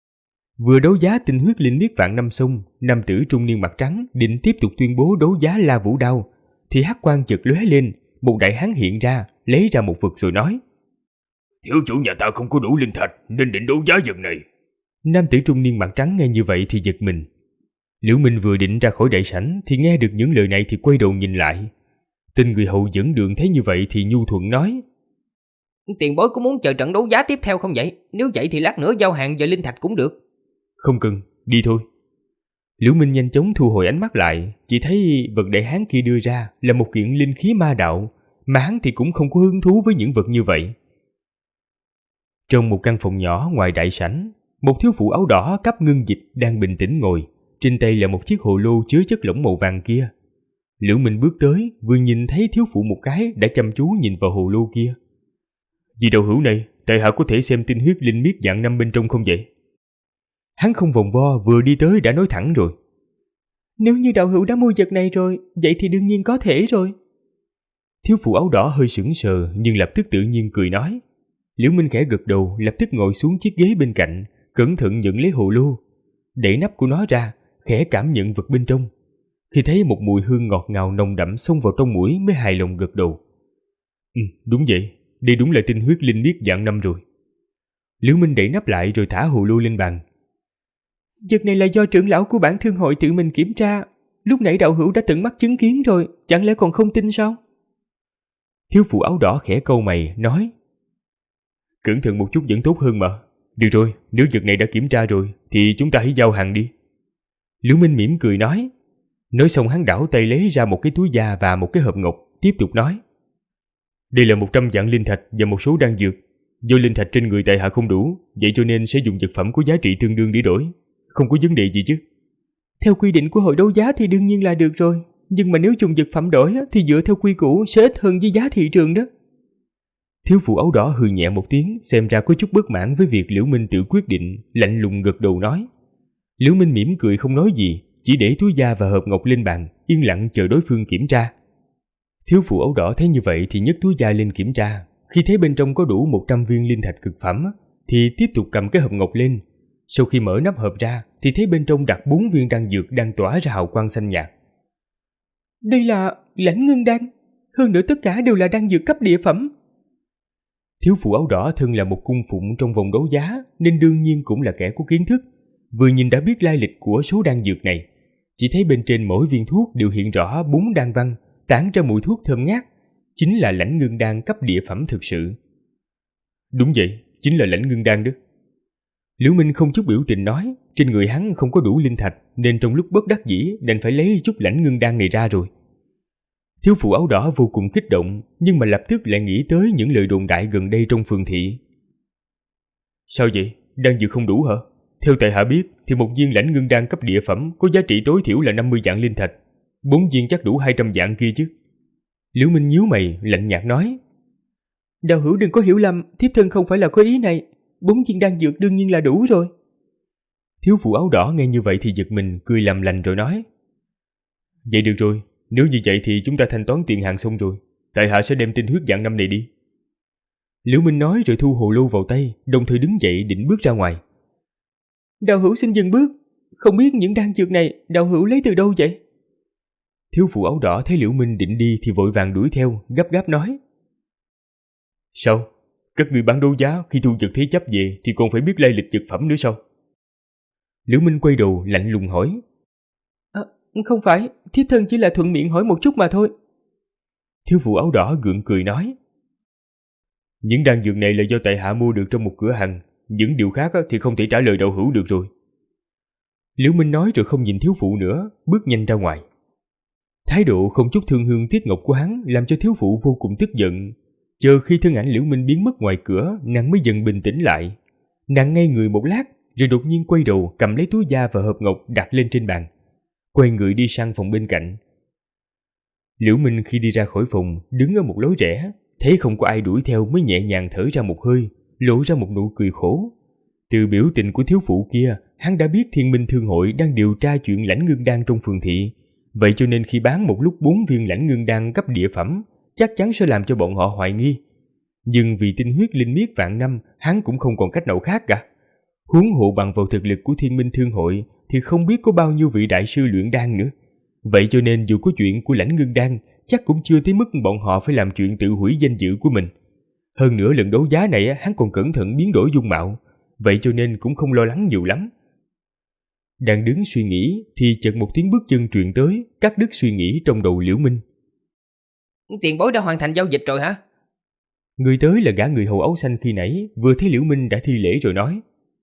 Speaker 2: Vừa đấu giá tinh huyết linh miết vạn năm xong, nam tử trung niên mặt trắng định tiếp tục tuyên bố đấu giá la vũ đao, thì hắc quang chợt lóe lên, một đại hán hiện ra, lấy ra một vật rồi nói:
Speaker 1: Thiếu chủ nhà ta không có đủ linh thạch nên định đấu giá vật này.
Speaker 2: Nam tử trung niên mặt trắng nghe như vậy thì giật mình. Liễu Minh vừa định ra khỏi đại sảnh thì nghe được những lời này thì quay đầu nhìn lại. Tên người hầu dẫn đường thấy như vậy thì nhu thuận nói:
Speaker 3: Tiền bối có muốn chờ trận đấu giá tiếp theo không vậy? Nếu vậy thì lát nữa giao hàng về linh thạch cũng được.
Speaker 2: Không cần, đi thôi. Liễu Minh nhanh chóng thu hồi ánh mắt lại, chỉ thấy vật đại hán kia đưa ra là một kiện linh khí ma đạo, mà hắn thì cũng không có hứng thú với những vật như vậy. Trong một căn phòng nhỏ ngoài đại sảnh, một thiếu phụ áo đỏ cấp ngưng dịch đang bình tĩnh ngồi, trên tay là một chiếc hồ lô chứa chất lỏng màu vàng kia. Liễu Minh bước tới, vừa nhìn thấy thiếu phụ một cái đã chăm chú nhìn vào hồ lô kia. Vị đạo hữu này, tại hạ có thể xem tinh huyết linh miết vạn năm bên trong không vậy? Hắn không vòng vo, vừa đi tới đã nói thẳng rồi. Nếu như đạo hữu đã mua vật này rồi, vậy thì đương nhiên có thể rồi. Thiếu phụ áo đỏ hơi sững sờ nhưng lập tức tự nhiên cười nói. Liễu Minh khẽ gật đầu, lập tức ngồi xuống chiếc ghế bên cạnh, cẩn thận nhận lấy hồ lô, đẩy nắp của nó ra, khẽ cảm nhận vật bên trong. Khi thấy một mùi hương ngọt ngào nồng đậm xông vào trong mũi mới hài lòng gật đầu. Đúng vậy, đây đúng là tinh huyết linh miết dạng 5 rồi. Liễu Minh đẩy nắp lại rồi thả hồ lô lên bàn.
Speaker 3: Vật này là do trưởng lão của bản thương hội tự mình kiểm tra. Lúc nãy đạo hữu đã tận mắt chứng kiến rồi, chẳng lẽ còn không tin sao?
Speaker 2: Thiếu phụ áo đỏ khẽ cau mày, nói. Cẩn thận một chút vẫn tốt hơn mà. Được rồi, nếu vật này đã kiểm tra rồi, thì chúng ta hãy giao hàng đi. Liễu Minh mỉm cười nói. Nói xong hắn đảo tay lấy ra một cái túi da và một cái hộp ngọc, tiếp tục nói. Đây là 100 vạn linh thạch và một số đan dược. Do linh thạch trên người tại hạ không đủ, vậy cho nên sẽ dùng vật phẩm có giá trị tương đương để đổi. Không có vấn đề gì chứ?
Speaker 3: Theo quy định của hội đấu giá thì đương nhiên là được rồi. Nhưng mà nếu dùng vật phẩm đổi thì dựa theo quy củ sẽ ít hơn với giá thị trường đó.
Speaker 2: Thiếu phụ áo đỏ hừ nhẹ một tiếng, xem ra có chút bất mãn với việc Liễu Minh tự quyết định, lạnh lùng gật đầu nói. Liễu Minh mỉm cười không nói gì, chỉ để túi da và hộp ngọc lên bàn, yên lặng chờ đối phương kiểm tra. Thiếu phụ áo đỏ thấy như vậy thì nhấc túi da lên kiểm tra. Khi thấy bên trong có đủ 100 viên linh thạch cực phẩm thì tiếp tục cầm cái hộp ngọc lên. Sau khi mở nắp hộp ra thì thấy bên trong đặt 4 viên đan dược đang tỏa ra hào quang xanh nhạt.
Speaker 3: Đây là Lãnh Ngưng Đan, hơn nữa tất cả đều là đan dược cấp địa phẩm.
Speaker 2: Thiếu phụ áo đỏ thân là một cung phụng trong vòng đấu giá nên đương nhiên cũng là kẻ có kiến thức, vừa nhìn đã biết lai lịch của số đan dược này. Chỉ thấy bên trên mỗi viên thuốc đều hiện rõ 4 đan văn, tản ra mùi thuốc thơm ngát, chính là Lãnh Ngưng Đan cấp địa phẩm thực sự. Đúng vậy, chính là Lãnh Ngưng Đan đó. Liễu Minh không chút biểu tình nói, trên người hắn không có đủ linh thạch nên trong lúc bất đắc dĩ đành phải lấy chút Lãnh Ngưng Đan này ra rồi. Thiếu phụ áo đỏ vô cùng kích động, nhưng mà lập tức lại nghĩ tới những lời đồn đại gần đây trong phường thị. Sao vậy? Đan dược không đủ hả? Theo tại hạ biết thì một viên Lãnh Ngưng Đan cấp địa phẩm có giá trị tối thiểu là 50 vạn linh thạch, 4 viên chắc đủ 200 vạn kia chứ.
Speaker 3: Liễu Minh nhíu mày, lạnh nhạt nói. Đạo hữu đừng có hiểu lầm, thiếp thân không phải là có ý này, 4 viên đan dược đương nhiên là đủ rồi.
Speaker 2: Thiếu phụ áo đỏ nghe như vậy thì giật mình, cười làm lành rồi nói. Vậy được rồi, nếu như vậy thì chúng ta thanh toán tiền hàng xong rồi, tại hạ sẽ đem tinh huyết dạng 5 này đi. Liễu Minh nói rồi thu hồ lô vào tay, đồng thời đứng dậy định bước ra ngoài.
Speaker 3: Đạo hữu xin dừng bước, không biết những đan dược này đạo hữu lấy từ đâu vậy?
Speaker 2: Thiếu phụ áo đỏ thấy Liễu Minh định đi thì vội vàng đuổi theo, gấp gáp nói. Sao? Các người bán đấu giá khi thu vật thế chấp về thì còn phải biết lai lịch vật phẩm nữa sao? Liễu Minh quay đầu lạnh lùng hỏi.
Speaker 3: Không phải, thiếp thân chỉ là thuận miệng hỏi một chút mà thôi.
Speaker 2: Thiếu phụ áo đỏ gượng cười nói. Những đan dược này là do tại hạ mua được trong một cửa hàng, những điều khác thì không thể trả lời đạo hữu được rồi. Liễu Minh nói rồi không nhìn thiếu phụ nữa, bước nhanh ra ngoài. Thái độ không chút thương hương tiếc ngọc của hắn làm cho thiếu phụ vô cùng tức giận. Chờ khi thân ảnh Liễu Minh biến mất ngoài cửa, nàng mới dần bình tĩnh lại. Nàng ngây người một lát, rồi đột nhiên quay đầu cầm lấy túi da và hộp ngọc đặt lên trên bàn, quay người đi sang phòng bên cạnh. Liễu Minh khi đi ra khỏi phòng, đứng ở một lối rẽ, thấy không có ai đuổi theo mới nhẹ nhàng thở ra một hơi, lộ ra một nụ cười khổ. Từ biểu tình của thiếu phụ kia, hắn đã biết Thiên Minh Thương hội đang điều tra chuyện Lãnh Ngưng Đan trong phường thị. Vậy cho nên khi bán một lúc 4 viên Lãnh Ngưng Đan cấp địa phẩm, chắc chắn sẽ làm cho bọn họ hoài nghi. Nhưng vì tinh huyết linh miết vạn năm, hắn cũng không còn cách nào khác cả. Huống hộ bằng vào thực lực của Thiên Minh Thương hội thì không biết có bao nhiêu vị đại sư luyện đan nữa. Vậy cho nên dù có chuyện của Lãnh Ngưng Đan, chắc cũng chưa tới mức bọn họ phải làm chuyện tự hủy danh dự của mình. Hơn nữa lần đấu giá này hắn còn cẩn thận biến đổi dung mạo, vậy cho nên cũng không lo lắng nhiều lắm. Đang đứng suy nghĩ thì chợt một tiếng bước chân truyền tới, cắt đứt suy nghĩ trong đầu Liễu Minh.
Speaker 3: Tiền bối đã hoàn thành giao dịch rồi hả?
Speaker 2: Người tới là gã người hầu áo xanh khi nãy, vừa thấy Liễu Minh đã thi lễ rồi nói.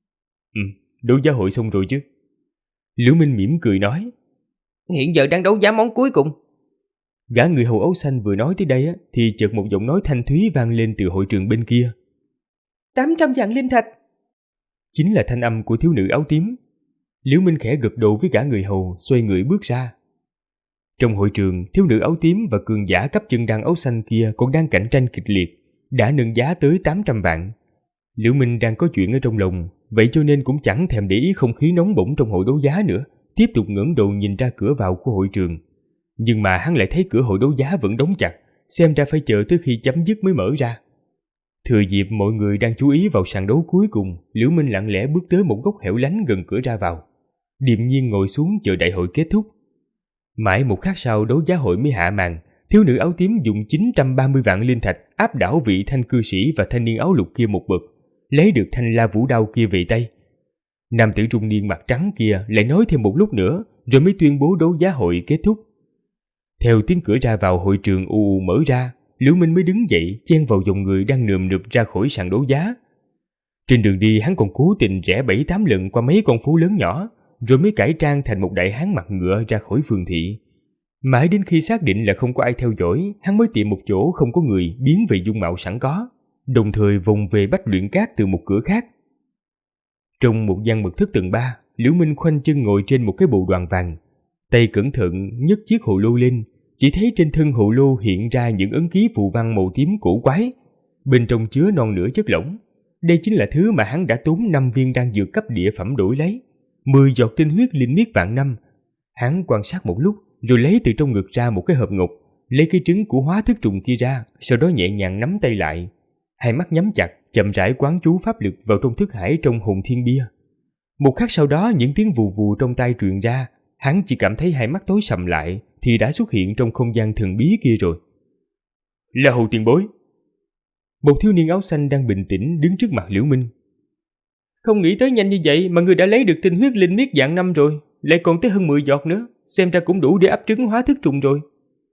Speaker 2: Đấu giá hội xong rồi chứ. Liễu Minh mỉm cười nói.
Speaker 3: Hiện giờ đang đấu giá món cuối cùng.
Speaker 2: Gã người hầu áo xanh vừa nói tới đây thì chợt một giọng nói thanh thúy vang lên từ hội trường bên kia.
Speaker 3: 800 vạn linh thạch.
Speaker 2: Chính là thanh âm của thiếu nữ áo tím. Liễu Minh khẽ gật đầu với gã người hầu, xoay người bước ra. Trong hội trường, thiếu nữ áo tím và cường giả cấp chân đan áo xanh kia còn đang cạnh tranh kịch liệt, đã nâng giá tới 800 vạn. Liễu Minh đang có chuyện ở trong lòng, vậy cho nên cũng chẳng thèm để ý không khí nóng bỏng trong hội đấu giá nữa, tiếp tục ngẩng đầu nhìn ra cửa vào của hội trường. Nhưng mà hắn lại thấy cửa hội đấu giá vẫn đóng chặt, xem ra phải chờ tới khi chấm dứt mới mở ra. Thừa dịp mọi người đang chú ý vào sàn đấu cuối cùng, Liễu Minh lặng lẽ bước tới một góc hẻo lánh gần cửa ra vào, điềm nhiên ngồi xuống chờ đại hội kết thúc. Mãi một khắc sau đấu giá hội mới hạ màn, thiếu nữ áo tím dùng 930 vạn linh thạch áp đảo vị thanh cư sĩ và thanh niên áo lục kia một bậc, lấy được thanh la vũ đao kia về tay. Nam tử trung niên mặt trắng kia lại nói thêm một lúc nữa, rồi mới tuyên bố đấu giá hội kết thúc. Theo tiếng cửa ra vào hội trường ù mở ra, Liễu Minh mới đứng dậy chen vào dòng người đang nườm nượp ra khỏi sàn đấu giá. Trên đường đi hắn còn cố tình rẽ 7-8 lần qua mấy con phố lớn nhỏ, rồi mới cải trang thành một đại hán mặt ngựa ra khỏi phường thị. Mãi đến khi xác định là không có ai theo dõi, hắn mới tìm một chỗ không có người biến về dung mạo sẵn có, đồng thời vòng về Bách Luyện Cát từ một cửa khác. Trong một gian mật thất tầng 3, Liễu Minh khoanh chân ngồi trên một cái bộ đoàn vàng, tay cẩn thận nhấc chiếc hồ lô lên, chỉ thấy trên thân hồ lô hiện ra những ấn ký phù văn màu tím cổ quái, bên trong chứa non nửa chất lỏng. Đây chính là thứ mà hắn đã tốn 5 viên đan dược cấp địa phẩm đổi lấy, 10 giọt tinh huyết linh miết vạn năm. Hắn quan sát một lúc, rồi lấy từ trong ngực ra một cái hộp ngọc, lấy cái trứng của hóa thức trùng kia ra, sau đó nhẹ nhàng nắm tay lại, hai mắt nhắm chặt, chậm rãi quán chú pháp lực vào trong thức hải trong hồn thiên bia. Một khắc sau đó, những tiếng vù vù trong tai truyền ra, hắn chỉ cảm thấy hai mắt tối sầm lại thì đã xuất hiện trong không gian thần bí kia rồi.
Speaker 1: Là Hầu tiền bối.
Speaker 2: Một thiếu niên áo xanh đang bình tĩnh đứng trước mặt Liễu Minh.
Speaker 3: Không nghĩ tới nhanh như vậy mà ngươi đã lấy được tinh huyết linh miết vạn năm rồi, lại còn tới hơn 10 giọt nữa, xem ra cũng đủ để ấp trứng hóa thức trùng rồi.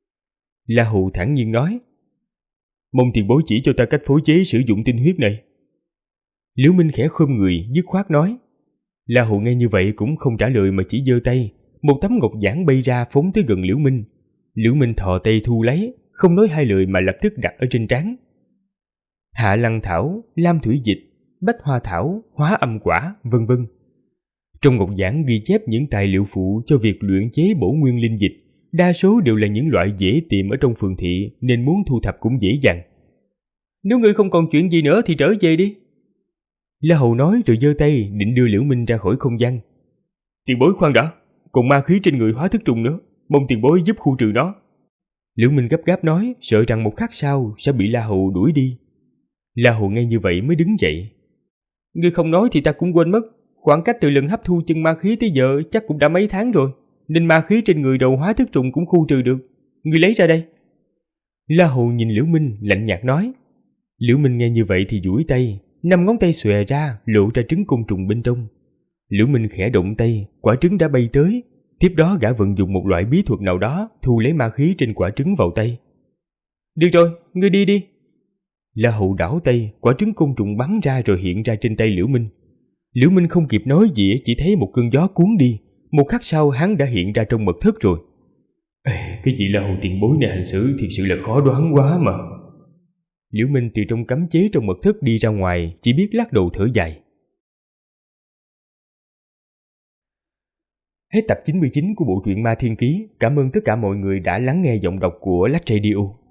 Speaker 2: La Hầu thản nhiên nói. Mong tiền bối chỉ cho ta cách phối chế sử dụng tinh huyết này. Liễu Minh khẽ khom người, dứt khoát nói. La Hầu nghe như vậy cũng không trả lời mà chỉ giơ tay, một tấm ngọc giản bay ra phóng tới gần Liễu Minh. Liễu Minh thò tay thu lấy, không nói hai lời mà lập tức đặt ở trên trán. Hạ lăng thảo, lam thủy dịch, bách hoa thảo, hóa âm quả, vân vân. Trong ngọc giản ghi chép những tài liệu phụ cho việc luyện chế bổ nguyên linh dịch, đa số đều là những loại dễ tìm ở trong phường thị nên muốn thu thập cũng dễ dàng.
Speaker 3: Nếu ngươi không còn chuyện gì nữa thì trở về đi.
Speaker 2: La Hầu nói rồi giơ tay định đưa Liễu Minh ra khỏi không gian.
Speaker 1: Tiền bối khoan đã, còn ma khí trên người hóa thức trùng nữa, mong tiền bối giúp khu trừ nó.
Speaker 2: Liễu Minh gấp gáp nói, sợ rằng một khắc sau sẽ bị La Hầu đuổi đi. La Hầu nghe như vậy mới đứng dậy.
Speaker 3: Ngươi không nói thì ta cũng quên mất, khoảng cách từ lần hấp thu chân ma khí tới giờ chắc cũng đã mấy tháng rồi, nên ma khí trên người đầu hóa thức trùng cũng khu trừ được. Ngươi lấy ra đây.
Speaker 2: La Hầu nhìn Liễu Minh lạnh nhạt nói. Liễu Minh nghe như vậy thì duỗi tay, 5 ngón tay xòe ra lộ ra trứng côn trùng bên trong. Liễu Minh khẽ động tay, quả trứng đã bay tới. Tiếp đó gã vận dụng một loại bí thuật nào đó thu lấy ma khí trên quả trứng vào tay.
Speaker 3: Được rồi, ngươi đi đi.
Speaker 2: La Hầu đảo tay, quả trứng côn trùng bắn ra rồi hiện ra trên tay Liễu Minh. Liễu Minh không kịp nói gì, chỉ thấy một cơn gió cuốn đi. Một khắc sau hắn đã hiện ra trong mật thất rồi.
Speaker 1: Cái vị La Hầu tiền bối này hành xử thiệt sự là khó đoán quá mà.
Speaker 2: Liễu Minh từ trong cấm chế trong mật thất đi ra ngoài, chỉ biết lắc đầu thở dài. Hết tập 99 của bộ truyện Ma Thiên Ký. Cảm ơn tất cả mọi người đã lắng nghe giọng đọc của Lách Radio.